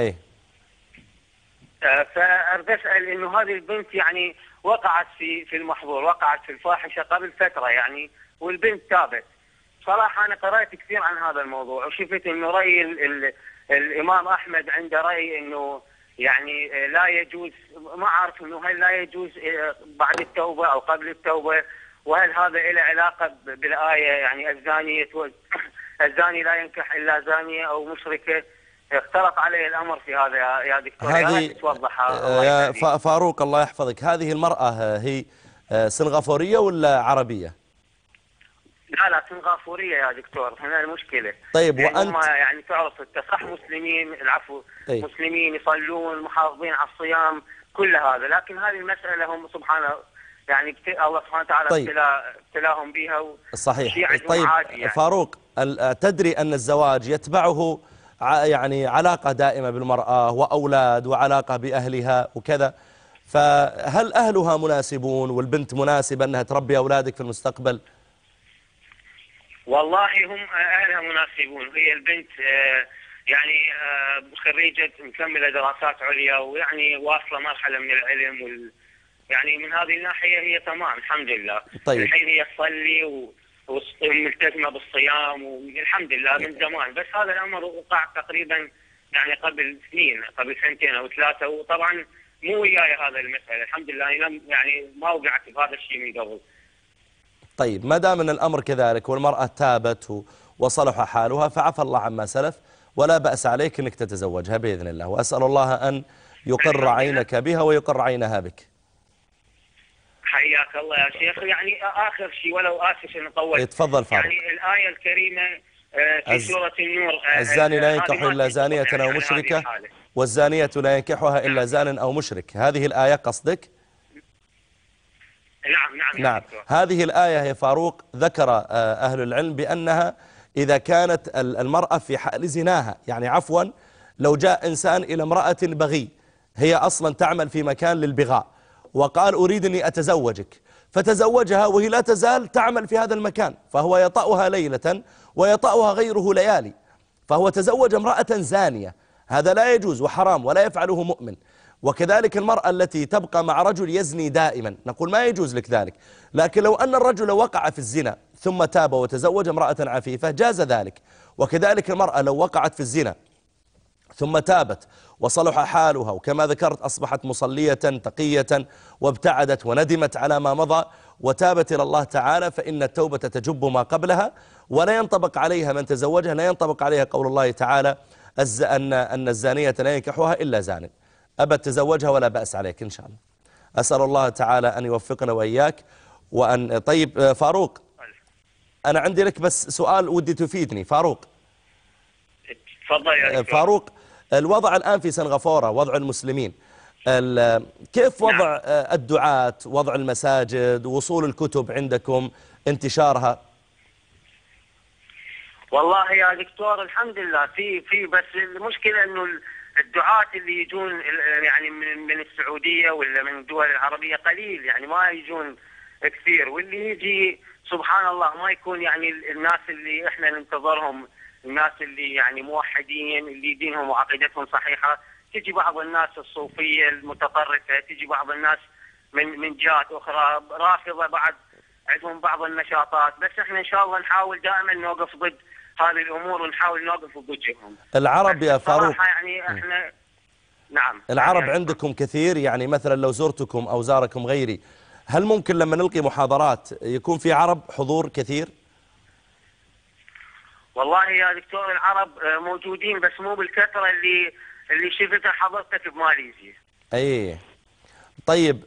فاريد اسال انه هذه البنت يعني وقعت في المحظور، وقعت في الفاحشه قبل فتره يعني، والبنت تابت. صراحه انا قرأت كثير عن هذا الموضوع، وشفت انه راي الامام احمد عنده راي انه يعني لا يجوز، ما أعرف أنه هل لا يجوز بعد التوبة أو قبل التوبة، وهل هذا له علاقة بالآية يعني الزاني لا ينكح إلا زانية أو مشركة؟ اختلط عليه الأمر في هذا يا دكتور. هذه يا فاروق الله يحفظك، هذه المرأة هي سنغافورية ولا عربية؟ لا سنغافورية يا دكتور، هنا المشكلة. طيب يعني وأنت يعني تعرف صح مسلمين، العفو، مسلمين يصلون محافظين على الصيام كل هذا، لكن هذه المسألة هم سبحانه يعني الله سبحانه وتعالى ابتلاهم بها صحيح. طيب يعني. فاروق، تدري أن الزواج يتبعه يعني علاقة دائمة بالمرأة وأولاد وعلاقة بأهلها وكذا، فهل أهلها مناسبون والبنت مناسبة أنها تربي أولادك في المستقبل؟ والله هم أهلها مناسبون، هي البنت يعني خريجة مكملة دراسات عليا ويعني واصلة مرحلة من العلم يعني من هذه الناحية هي تمام الحمد لله. طيب. الحين هي تصلي وملتزمة بالصيام والحمد لله من زمان، بس هذا الأمر وقع تقريبا يعني قبل سنين، قبل 2 أو 3، وطبعا مو وياي هذا المسألة الحمد لله، يعني ما وقعت بهذا الشيء من قبل. طيب ما دام ان الامر كذلك والمرأة تابت وصلح حالها فعفى الله عما سلف، ولا بأس عليك انك تتزوجها بإذن الله، وأسأل الله أن يقر عينك بها ويقر عينها بك. حياك الله يا شيخ. يعني آخر شيء ولو آسف نطول. تفضل فاروق. يعني الآية الكريمة في سورة النور الزاني لا ينكح إلا زانية أو مشركة والزانية لا ينكحها إلا زان أو مشرك، هذه الآية قصدك؟ نعم. هذه الآية يا فاروق ذكر أهل العلم بأنها إذا كانت المرأة في حال زناها، يعني عفوا لو جاء إنسان إلى امرأة بغي هي أصلا تعمل في مكان للبغاء وقال أريد أني أتزوجك، فتزوجها وهي لا تزال تعمل في هذا المكان، فهو يطأها ليلة ويطأها غيره ليالي، فهو تزوج امرأة زانية، هذا لا يجوز وحرام ولا يفعله مؤمن. وكذلك المرأة التي تبقى مع رجل يزني دائما نقول ما يجوز لك ذلك، لكن لو أن الرجل وقع في الزنا ثم تاب وتزوج امرأة عفيفة جاز ذلك. وكذلك المرأة لو وقعت في الزنا ثم تابت وصلح حالها وكما ذكرت أصبحت مصلية تقية وابتعدت وندمت على ما مضى وتابت إلى الله تعالى، فإن التوبة تجب ما قبلها ولا ينطبق عليها من تزوجها، لا ينطبق عليها قول الله تعالى أن الزانية لا ينكحها إلا زان. أبت تزوجها ولا بأس عليك إن شاء الله. أسأل الله تعالى أن يوفقنا وإياك وأن طيب فاروق، أنا عندي لك بس سؤال ودي تفيدني. فاروق تفضل يا فاروق، الوضع الآن في سنغافورة وضع المسلمين كيف وضع الدعاة، وضع المساجد، وصول الكتب عندكم، انتشارها؟ والله يا دكتور الحمد لله في بس المشكلة انه الدعاة اللي يجون يعني من السعودية ولا من الدول العربية قليل، يعني ما يجون كثير، واللي يجي سبحان الله ما يكون يعني الناس اللي احنا ننتظرهم، الناس اللي يعني موحدين اللي دينهم وعقيدتهم صحيحة. تجي بعض الناس الصوفية المتطرفة، تجي بعض الناس من جهات أخرى رافضة بعد عندهم بعض النشاطات، بس احنا إن شاء الله نحاول دائما نوقف ضد هذه الأمور ونحاول نوقف بوجههم. العرب يا فاروق يعني احنا نعم العرب عندكم كثير، يعني مثلا لو زرتكم أو زاركم غيري هل ممكن لما نلقي محاضرات يكون في عرب حضور كثير؟ والله يا دكتور العرب موجودين بس مو بالكثرة اللي شفتها حضرتك بماليزيا. اي طيب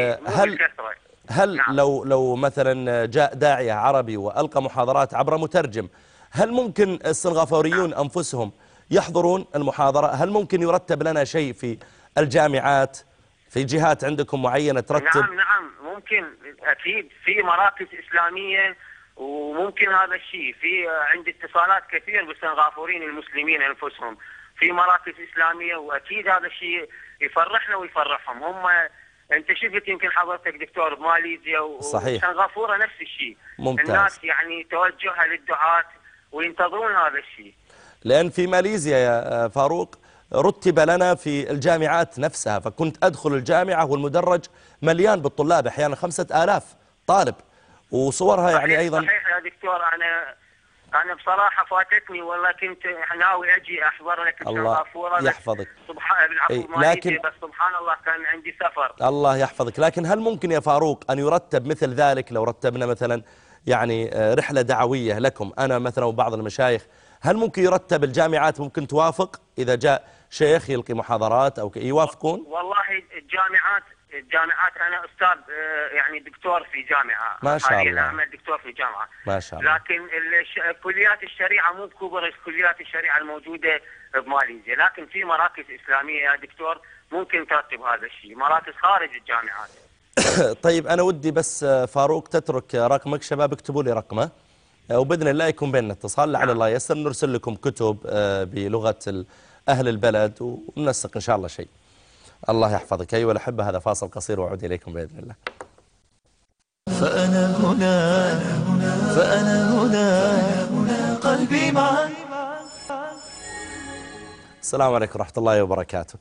هل نعم. لو مثلا جاء داعية عربي وألقى محاضرات عبر مترجم، هل ممكن السنغافوريون نعم. أنفسهم يحضرون المحاضرة؟ هل ممكن يرتب لنا شيء في الجامعات، في جهات عندكم معينة ترتب؟ نعم ممكن أكيد، في مراكز إسلامية وممكن هذا الشيء، في عندي اتصالات كثير بالسنغافوريين المسلمين أنفسهم في مراكز إسلامية، وأكيد هذا الشيء يفرحنا ويفرحهم. هم أنت شفت يمكن حضرتك دكتور بماليزيا وسنغافورة نفس الشيء. ممتاز. الناس يعني توجهها للدعاة وينتظرون هذا الشيء، لأن في ماليزيا يا فاروق رتب لنا في الجامعات نفسها، فكنت أدخل الجامعة والمدرج مليان بالطلاب، أحيانا 5000 طالب، وصورها يعني أيضا صحيح يا دكتور. أنا بصراحة فاتتني والله، كنت ناوي أجي أحضر لك الله يحفظك. بالعفو لكن بس سبحان الله كان عندي سفر. الله يحفظك. لكن هل ممكن يا فاروق أن يرتب مثل ذلك لو رتبنا مثلا يعني رحلة دعوية لكم أنا مثلا وبعض المشايخ، هل ممكن يرتب الجامعات ممكن توافق إذا جاء شيخ يلقي محاضرات أو يوافقون؟ والله الجامعات أنا أستاذ يعني دكتور في جامعة، ما شاء الله أعمل دكتور في جامعة ما شاء الله. لكن كليات الشريعة مو بكبر كليات الشريعة الموجودة بماليزيا، لكن في مراكز إسلامية يا دكتور ممكن ترتب هذا الشيء، مراكز خارج الجامعات. طيب أنا ودي بس فاروق تترك رقمك، شباب اكتبوا لي رقمه وبإذن الله يكون بيننا اتصال لعل الله ييسر نرسل لكم كتب بلغة أهل البلد وننسق إن شاء الله شيء. الله يحفظك. أيها الأحبة هذا فاصل قصير وأعود إليكم بإذن الله. فأنا هنا قلبي معك. السلام عليكم ورحمة الله وبركاته.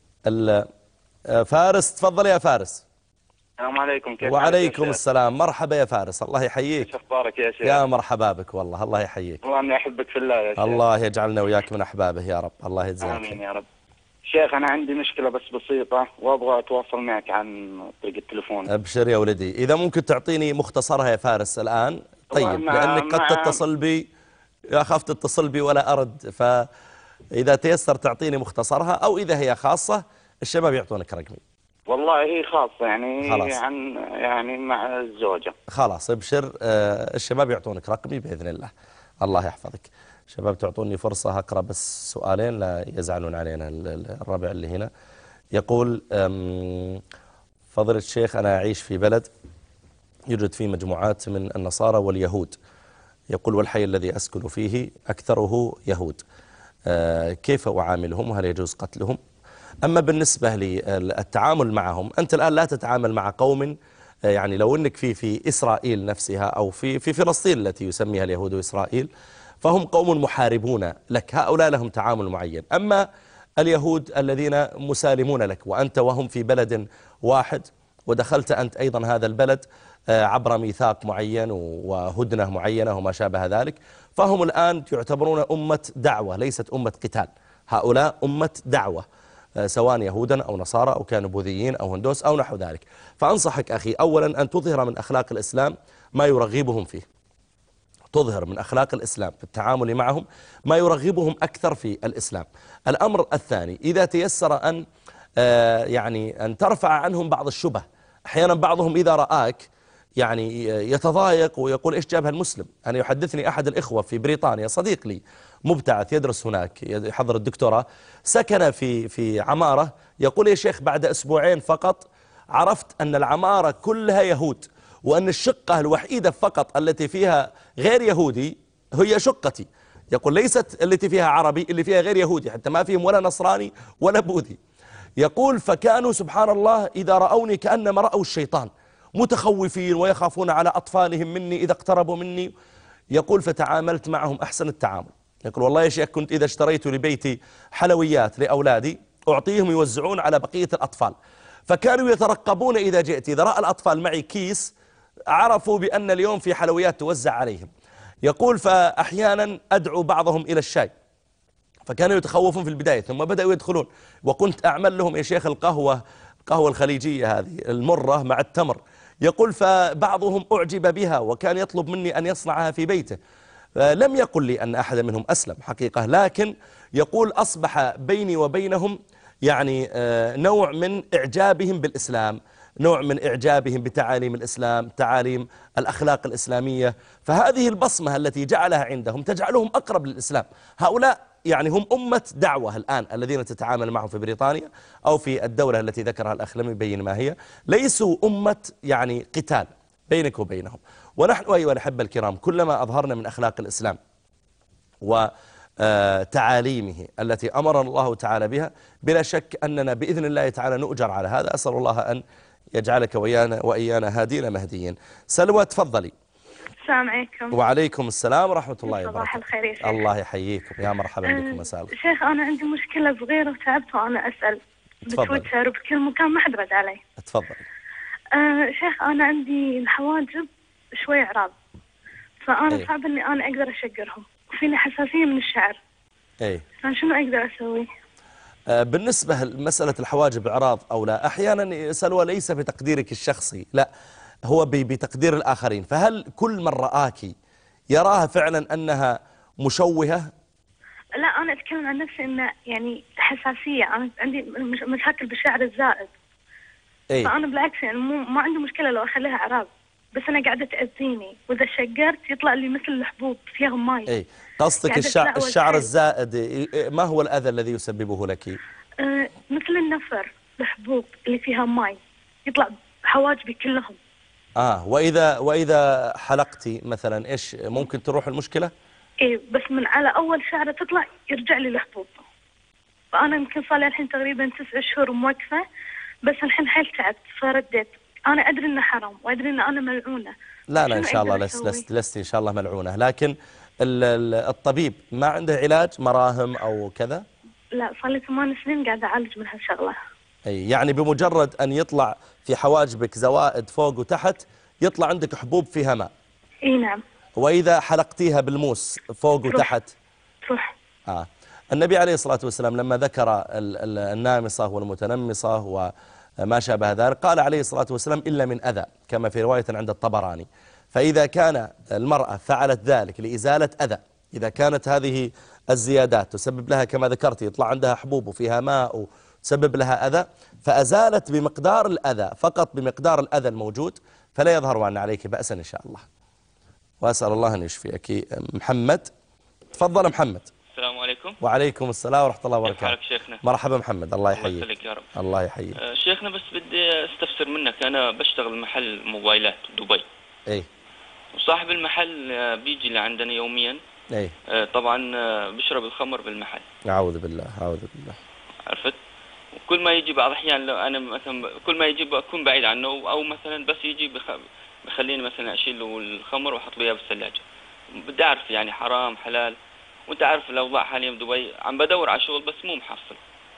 فارس تفضل يا فارس. السلام عليكم. كيف وعليكم السلام. مرحبا يا فارس. الله يحييك. ايش اخبارك يا شيخ؟ يا مرحبا بك والله. الله يحييك. والله اني احبك في الله يا شيخ. الله يجعلنا وياك من احبابه يا رب. الله يجزاك. امين يا رب. شيخ انا عندي مشكله بس بسيطه وابغى اتواصل معك عن طريق التليفون. ابشر يا ولدي. اذا ممكن تعطيني مختصرها يا فارس الان. طيب لانك قد تتصل بي اخاف تتصل بي ولا ارد، فاذا تيسر تعطيني مختصرها او اذا هي خاصه الشباب يعطونك رقمي. والله هي خاصة يعني خلاص. يعني مع الزوجة. خلاص ابشر. الشباب يعطونك رقمي بإذن الله. الله يحفظك. شباب تعطوني فرصة أقرأ بس سؤالين لا يزعلون علينا. الرابع اللي هنا يقول فضيلة الشيخ أنا أعيش في بلد يوجد فيه مجموعات من النصارى واليهود، يقول والحي الذي أسكن فيه أكثره يهود، كيف أعاملهم وهل يجوز قتلهم؟ أما بالنسبة للتعامل معهم، أنت الآن لا تتعامل مع قوم يعني لو أنك في إسرائيل نفسها أو في فلسطين التي يسميها اليهود إسرائيل، فهم قوم محاربون لك، هؤلاء لهم تعامل معين. أما اليهود الذين مسالمون لك وأنت وهم في بلد واحد، ودخلت أنت أيضا هذا البلد عبر ميثاق معين وهدنة معينة وما شابه ذلك، فهم الآن يعتبرون أمة دعوة ليست أمة قتال. هؤلاء أمة دعوة سواء يهودا أو نصارى أو كانوا بوذيين أو هندوس أو نحو ذلك. فأنصحك أخي أولا أن تظهر من أخلاق الإسلام ما يرغبهم فيه، تظهر من أخلاق الإسلام في التعامل معهم ما يرغبهم أكثر في الإسلام. الأمر الثاني إذا تيسر أن يعني أن ترفع عنهم بعض الشبه. أحيانا بعضهم إذا رآك يعني يتضايق ويقول إيش جابها المسلم. أنا يحدثني أحد الإخوة في بريطانيا صديق لي مبتعث يدرس هناك يحضر الدكتوراه، سكن في عمارة، يقول يا شيخ بعد أسبوعين فقط عرفت أن العمارة كلها يهود، وأن الشقة الوحيدة فقط التي فيها غير يهودي هي شقتي. يقول ليست التي فيها عربي، اللي فيها غير يهودي، حتى ما فيهم ولا نصراني ولا بوذي. يقول فكانوا سبحان الله إذا رأوني كأنما رأوا الشيطان، متخوفين ويخافون على أطفالهم مني إذا اقتربوا مني. يقول فتعاملت معهم أحسن التعامل. يقول والله يا شيخ كنت إذا اشتريت لبيتي حلويات لأولادي أعطيهم يوزعون على بقية الأطفال، فكانوا يترقبون إذا جئت، إذا رأى الأطفال معي كيس عرفوا بأن اليوم في حلويات توزع عليهم. يقول فأحيانا أدعو بعضهم إلى الشاي، فكانوا يتخوفون في البداية ثم بدأوا يدخلون، وكنت أعمل لهم يا شيخ القهوة الخليجية هذه المرة مع التمر. يقول فبعضهم أعجب بها وكان يطلب مني أن يصنعها في بيته. لم يقل لي أن أحد منهم أسلم حقيقة، لكن يقول أصبح بيني وبينهم يعني نوع من إعجابهم بالإسلام، نوع من إعجابهم بتعاليم الإسلام، تعاليم الأخلاق الإسلامية. فهذه البصمة التي جعلها عندهم تجعلهم أقرب للإسلام. هؤلاء يعني هم أمة دعوة الآن الذين تتعامل معهم في بريطانيا أو في الدولة التي ذكرها الأخ لم يبين ما هي، ليسوا أمة يعني قتال بينك وبينهم. ونحن أيها الأحبة الكرام كلما أظهرنا من أخلاق الإسلام وتعاليمه التي أمرنا الله تعالى بها بلا شك أننا بإذن الله تعالى نؤجر على هذا. أسأل الله أن يجعلك وإيانا هادين مهديين. سلوى تفضلي. السلام عليكم. وعليكم السلام ورحمة الله وبركاته. صباح الخير يا شيخ. الله يحييكم. يا مرحبا بكم. مساء الخير. شيخ أنا عندي مشكلة صغيرة وتعبت وأنا أسأل بتويتر وبكل مكان ما حد رد علي. تفضل. شيخ أنا عندي الحواجب شوي عراض، فأنا صعب إني أنا أقدر أشقرهم، وفيني حساسية من الشعر. فشنو أقدر أسوي؟ بالنسبة لمسألة الحواجب إعراض أو لا، أحيانا سلوى ليس بتقديرك الشخصي، لا هو بتقدير الآخرين. فهل كل من رآك يراها فعلا أنها مشوهة؟ لا أنا أتكلم عن نفسي إنه يعني حساسية، أنا عندي مشاكل بالشعر الزائد. إيه؟ فأنا بالعكس يعني ما عندي مشكلة لو أخليها إعراض، بس أنا قاعدة تأذيني، وإذا شقرت يطلع لي مثل الحبوب فيها ماي. إيه؟ قصدك الشعر الزائد ما هو الأذى الذي يسببه لك؟ مثل النفر، الحبوب اللي فيها ماي يطلع حواجبي كلهم. وإذا حلقتي مثلا إيش ممكن تروح المشكلة؟ إيه بس من على أول شعرة تطلع يرجع لي الحبوب. فأنا يمكن صار لي الحين تقريبا 9 شهور موقفة، بس الحين حيل تعبت فرديت. أنا أدري إنه حرام وأدري إن أنا ملعونة. لا إن شاء الله لست إن شاء الله ملعونة، لكن الطبيب ما عنده علاج مراهم أو كذا؟ لا صار لي 8 سنين قاعدة أعالج من هالشغلة. أي يعني بمجرد أن يطلع في حواجبك زوائد فوق وتحت يطلع عندك حبوب فيها ماء. إي نعم. وإذا حلقتيها بالموس فوق وتحت تروح. النبي عليه الصلاة والسلام لما ذكر النامصة والمتنمصة وما شابه ذلك قال عليه الصلاة والسلام إلا من أذى، كما في رواية عند الطبراني. فإذا كان المرأة فعلت ذلك لإزالة أذى، إذا كانت هذه الزيادات تسبب لها كما ذكرت يطلع عندها حبوب وفيها ماء وتسبب لها أذى، فأزالت بمقدار الأذى، فقط بمقدار الأذى الموجود، فلا يظهر أن عليك بأسا إن شاء الله. وأسأل الله أن يشفيك. محمد، تفضل محمد. السلام عليكم. وعليكم السلام ورحمة الله وبركاته. كيف حالك شيخنا؟ مرحبا محمد، الله يحييك. الله يسلمك يا رب. الله يحييك. شيخنا بس بدي استفسر منك، أنا بشتغل محل موبايلات دبي. إيه. وصاحب المحل بيجي لعندنا يوميا. إيه. طبعا بشرب الخمر بالمحل. أعوذ بالله أعوذ بالله. عرفت؟ وكل ما يجي بعض الأحيان لو أنا مثلا كل ما يجي بكون بعيد عنه، أو مثلا بس يجي بخليني مثلا أشيل له الخمر وأحط له إياه بالثلاجة. بدي أعرف يعني حرام حلال، وأنت عارف الأوضاع حاليا بدبي، عم بدور على شغل بس مو محصل.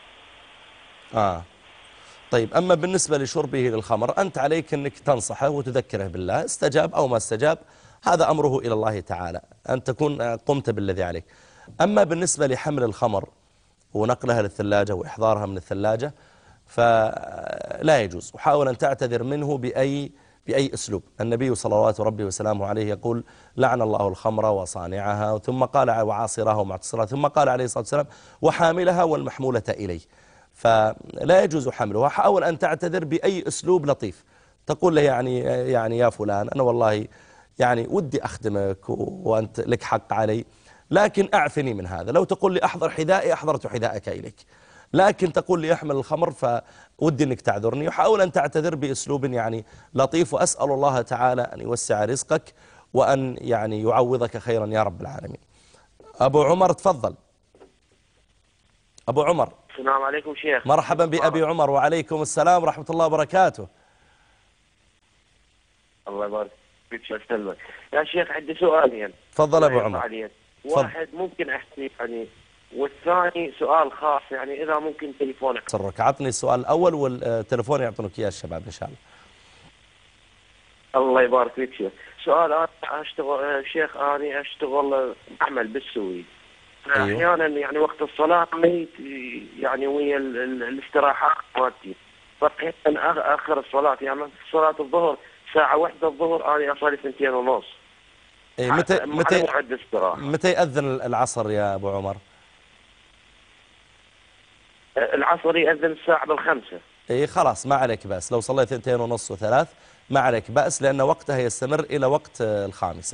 طيب أما بالنسبة لشربه للخمر أنت عليك أنك تنصحه وتذكره بالله، استجاب أو ما استجاب هذا أمره إلى الله تعالى، أن تكون قمت بالذي عليك. أما بالنسبة لحمل الخمر ونقلها للثلاجة وإحضارها من الثلاجة فلا يجوز، وحاول أن تعتذر منه بأي أسلوب. النبي صلوات ربي وسلامه عليه يقول لعن الله الخمر وصانعها، ثم قال وعاصرها ومعتصرها، ثم قال عليه الصلاة والسلام وحاملها والمحمولة إليه. فلا يجوز حملها. حاول أن تعتذر بأي أسلوب لطيف، تقول له يعني يا فلان أنا والله يعني ودي أخدمك وأنت لك حق علي، لكن أعفني من هذا. لو تقول لي أحضر حذائي أحضرت حذائك إليك، لكن تقول لي أحمل الخمر فودي أنك تعذرني. وحاول أن تعتذر بأسلوب يعني لطيف، وأسأل الله تعالى أن يوسع رزقك وأن يعني يعوضك خيرا يا رب العالمين. أبو عمر تفضل. أبو عمر. السلام عليكم شيخ. مرحبا بأبي عمر. وعليكم السلام ورحمة الله وبركاته. الله يبارك فيك ويسلمك يا شيخ. عندي سؤالين. تفضل أبو عمر. واحد ممكن أحكي يعني، والثاني سؤال خاص يعني إذا ممكن تليفونك. سرك عطني السؤال الأول والتليفون يعطونك إياه الشباب إن شاء الله. الله يبارك فيك شيخ. سؤال، أنا أشتغل شيخ، أنا أشتغل أعمل بالسويد. أيوه. أحيانا يعني وقت الصلاة يعني ويا الاستراحات مالتي، فأحيانا آخر الصلاة يعني صلاة الظهر الساعة 1 الظهر أنا أصلي 2:30. إيه متى يأذن العصر يا أبو عمر؟ العصر يأذن الساعة 5. إيه خلاص ما عليك بأس، لو صليت 2:30 و3 ما عليك بأس، لأن وقتها يستمر إلى وقت 5.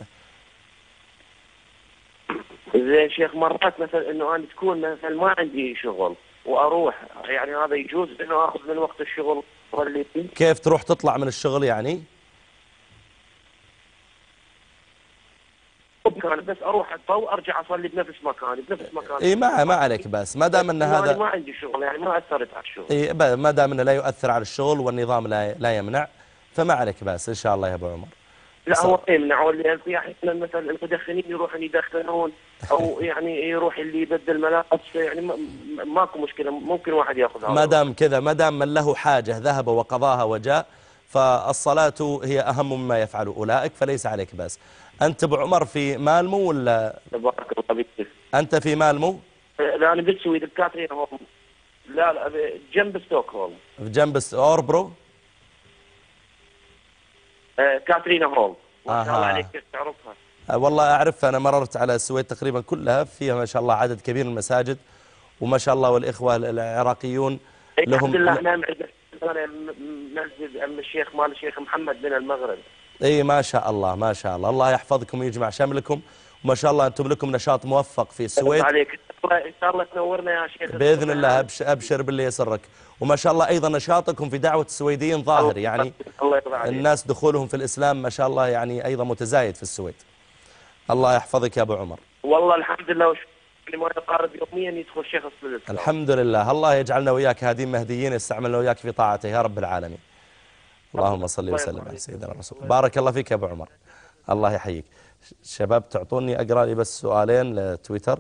زين شيخ، مرات مثلا إنه أنا تكون مثلا ما عندي شغل وأروح، يعني هذا يجوز إنه أخذ من وقت الشغل واللي فيه؟ كيف تروح تطلع من الشغل يعني؟ بس اروح الطو ارجع اصلي بنفس مكاني اي ما عليك بس، ما دام ان هذا ما عندي شغل يعني ما اثرت على الشغل. اي ما دام انه لا يؤثر على الشغل والنظام لا يمنع، فما عليك بس ان شاء الله يا ابو عمر. لا هو يمنع، واللي في احيانا مثلا المدخنين يروحون يدخنون، او يعني يروح اللي يبدل ملابس، يعني ماكو مشكله، ممكن واحد ياخذ هذا. ما دام كذا، ما دام من له حاجه ذهب وقضاها وجاء، فالصلاه هي اهم مما يفعل اولئك، فليس عليك بس. أنت أبو عمر في مالمو ولا؟ تبارك الله بك. أنت في مالمو؟ لا أنا بالسويد بكاترين هوم. لا جنب ستوكهولم. في جنب أوربرو؟ كاترينا هول. ما شاء الله عليك، كيف تعرفها؟ والله أعرف، أنا مررت على السويد تقريبا كلها، فيها ما شاء الله عدد كبير من المساجد، وما شاء الله والإخوة العراقيون لهم. الحمد لله احنا مسجد أم الشيخ مال الشيخ محمد من المغرب. اي ما شاء الله ما شاء الله، الله يحفظكم ويجمع شملكم، وما شاء الله أنتم لكم نشاط موفق في السويد. عليك إن شاء الله تنورنا يا شيخ بإذن الله. أبشر باللي يسرك. وما شاء الله أيضا نشاطكم في دعوة السويديين ظاهر، يعني الناس دخولهم في الإسلام ما شاء الله يعني أيضا متزايد في السويد. الله يحفظك يا أبو عمر. والله الحمد لله، ما يقارب يوميا يدخل شيخ في الإسلام. الحمد لله. الله يجعلنا وياك هادين مهديين، يستعملنا وياك في طاعته يا رب العالمين. اللهم صل وسلم على سيدنا رسول الله. بارك الله فيك يا أبو عمر، الله يحييك. شباب تعطوني أقرأ لي بس سؤالين لتويتر.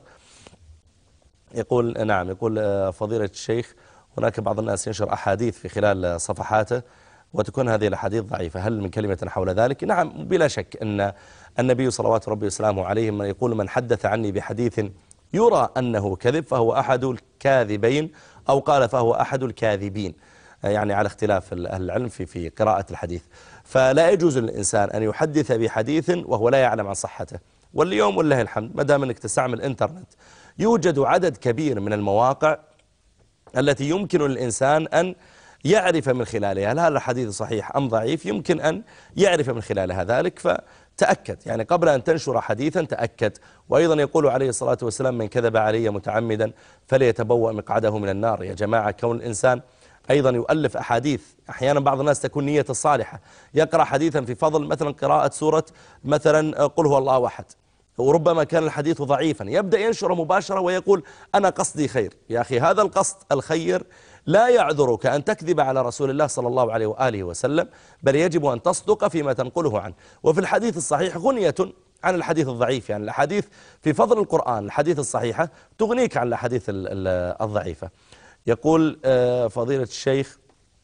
يقول نعم، يقول فضيلة الشيخ هناك بعض الناس ينشر أحاديث في خلال صفحاته وتكون هذه الأحاديث ضعيفة، هل من كلمة حول ذلك؟ نعم بلا شك أن النبي صلوات ربي وسلامه عليه من يقول من حدث عني بحديث يرى أنه كذب فهو أحد الكاذبين، أو قال فهو أحد الكاذبين، يعني على اختلاف أهل العلم في قراءة الحديث. فلا يجوز للإنسان أن يحدث بحديث وهو لا يعلم عن صحته. واليوم والله الحمد ما دام أنك تستعمل الإنترنت يوجد عدد كبير من المواقع التي يمكن للإنسان أن يعرف من خلالها هل هذا الحديث صحيح أم ضعيف، يمكن أن يعرف من خلالها ذلك. فتأكد يعني قبل أن تنشر حديثا تأكد. وأيضا يقول عليه الصلاة والسلام من كذب علي متعمدا فليتبوأ مقعده من النار. يا جماعة كون الإنسان أيضا يؤلف أحاديث، أحيانا بعض الناس تكون نية الصالحة يقرأ حديثا في فضل مثلا قراءة سورة مثلا قل هو الله أحد، وربما كان الحديث ضعيفا، يبدأ ينشر مباشرة ويقول أنا قصدي خير. يا أخي هذا القصد الخير لا يعذرك أن تكذب على رسول الله صلى الله عليه وآله وسلم، بل يجب أن تصدق فيما تنقله عنه. وفي الحديث الصحيح غنية عن الحديث الضعيف، يعني الحديث في فضل القرآن الحديث الصحيحة تغنيك عن الحديث الضعيفة. يقول فضيلة الشيخ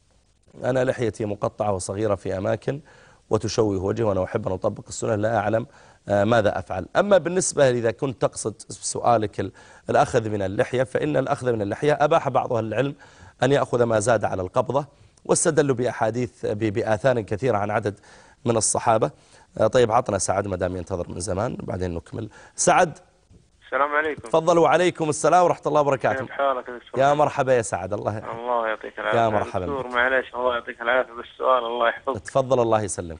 أنا لحيتي مقطعة وصغيرة في أماكن وتشوه وجهي وأنا أحب أن أطبق السنة، لا أعلم ماذا أفعل. أما بالنسبة إذا كنت تقصد سؤالك الأخذ من اللحية، فإن الأخذ من اللحية أباح بعض أهل العلم أن يأخذ ما زاد على القبضة، واستدلوا بأحاديث بآثار كثيرة عن عدد من الصحابة. طيب عطنا سعد ما دام ينتظر من زمان بعدين نكمل. سعد السلام عليكم. تفضل. وعليكم السلام ورحمة الله وبركاته. كيف حالك يا دكتور؟ يا مرحبا يا سعد. الله يعطيك العافية يا مرحبا دكتور. معليش الله يعطيك العافية بالسؤال الله يحفظك. تفضل الله يسلمك.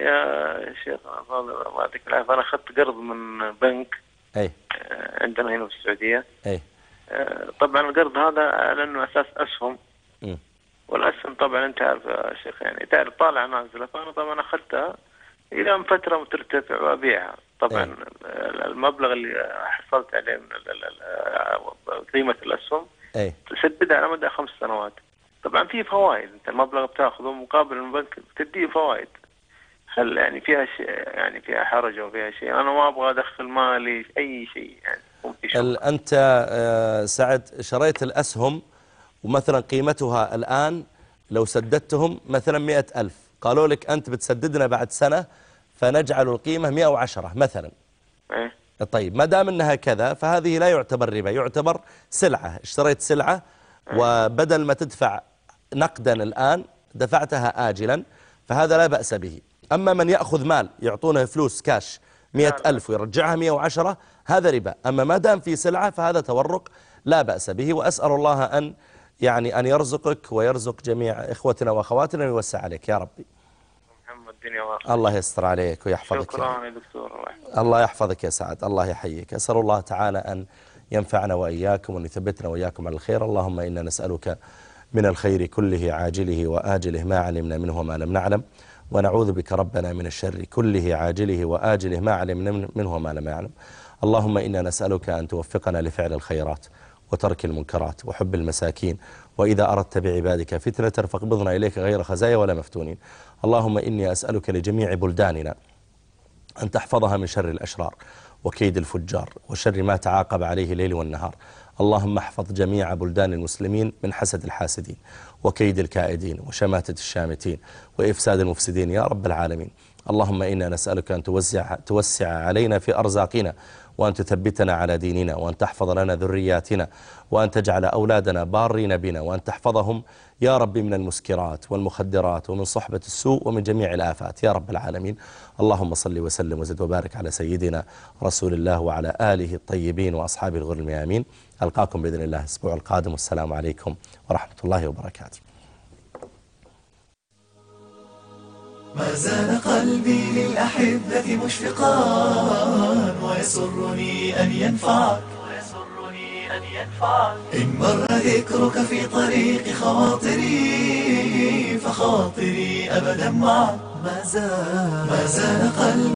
يا شيخ الله يعطيك العافية، أنا أخذت قرض من بنك أي عندنا هنا في السعودية. أي طبعا القرض هذا على أنه أساس أسهم، والأسهم طبعا أنت عارف يا شيخ يعني تعرف طالع نازلة، فأنا طبعا أخذتها إلى فترة ترتفع وأبيعها. طبعا المبلغ اللي حصلت عليه من قيمة الأسهم تسددها على مدى 5 سنوات. طبعا في فوائد، أنت المبلغ بتاخذه مقابل البنك بتديه فوائد. هل يعني فيها شيء يعني فيها حرج أو فيها شيء؟ أنا ما أبغى أدخل مالي في أي شيء يعني. أنت سعد شريت الأسهم ومثلا قيمتها الآن لو سددتهم مثلا 100,000، قالوا لك أنت بتسددنا بعد سنة فنجعل القيمة 110 مثلا. طيب ما دام أنها كذا فهذه لا يعتبر ربا، يعتبر سلعة. اشتريت سلعة وبدل ما تدفع نقدا الآن دفعتها آجلا، فهذا لا بأس به. أما من يأخذ مال يعطونه فلوس كاش 100,000 ويرجعها 110 هذا ربا. أما ما دام في سلعة فهذا تورق لا بأس به. وأسأل الله أن يعني أن يرزقك ويرزق جميع إخوتنا وأخواتنا ويوسع عليك يا ربي. الله يستر عليك ويحفظك. شكرا يا دكتور. الله يحفظك يا سعد، الله يحييك. أسأل الله تعالى أن ينفعنا وإياكم وأن يثبتنا وإياكم على الخير. اللهم إنا نسألك من الخير كله عاجله وآجله ما علمنا منه وما لم نعلم، ونعوذ بك ربنا من الشر كله عاجله وآجله ما علمنا منه وما لم نعلم. اللهم إنا نسألك أن توفقنا لفعل الخيرات وترك المنكرات وحب المساكين، وإذا أردت بعبادك فتنة فاقبضنا إليك غير خزايا ولا مفتونين. اللهم إني أسألك لجميع بلداننا أن تحفظها من شر الأشرار وكيد الفجار وشر ما تعاقب عليه الليل والنهار. اللهم احفظ جميع بلدان المسلمين من حسد الحاسدين وكيد الكائدين وشماتة الشامتين وإفساد المفسدين يا رب العالمين. اللهم إنا نسألك أن توسع علينا في أرزاقنا، وأن تثبتنا على ديننا، وأن تحفظ لنا ذرياتنا، وأن تجعل أولادنا بارين بنا، وأن تحفظهم يا رب من المسكرات والمخدرات ومن صحبة السوء ومن جميع الآفات يا رب العالمين. اللهم صل وسلم وزد وبارك على سيدنا رسول الله وعلى آله الطيبين وأصحابه الغر الميامين. ألقاكم بإذن الله الأسبوع القادم، والسلام عليكم ورحمة الله وبركاته. ما زال قلبي للأحبة مشفقا، ويسرني أن ينفعك إن مر ذكرك في طريق خواطري، فخاطري أبدا معك. ما زال قلبي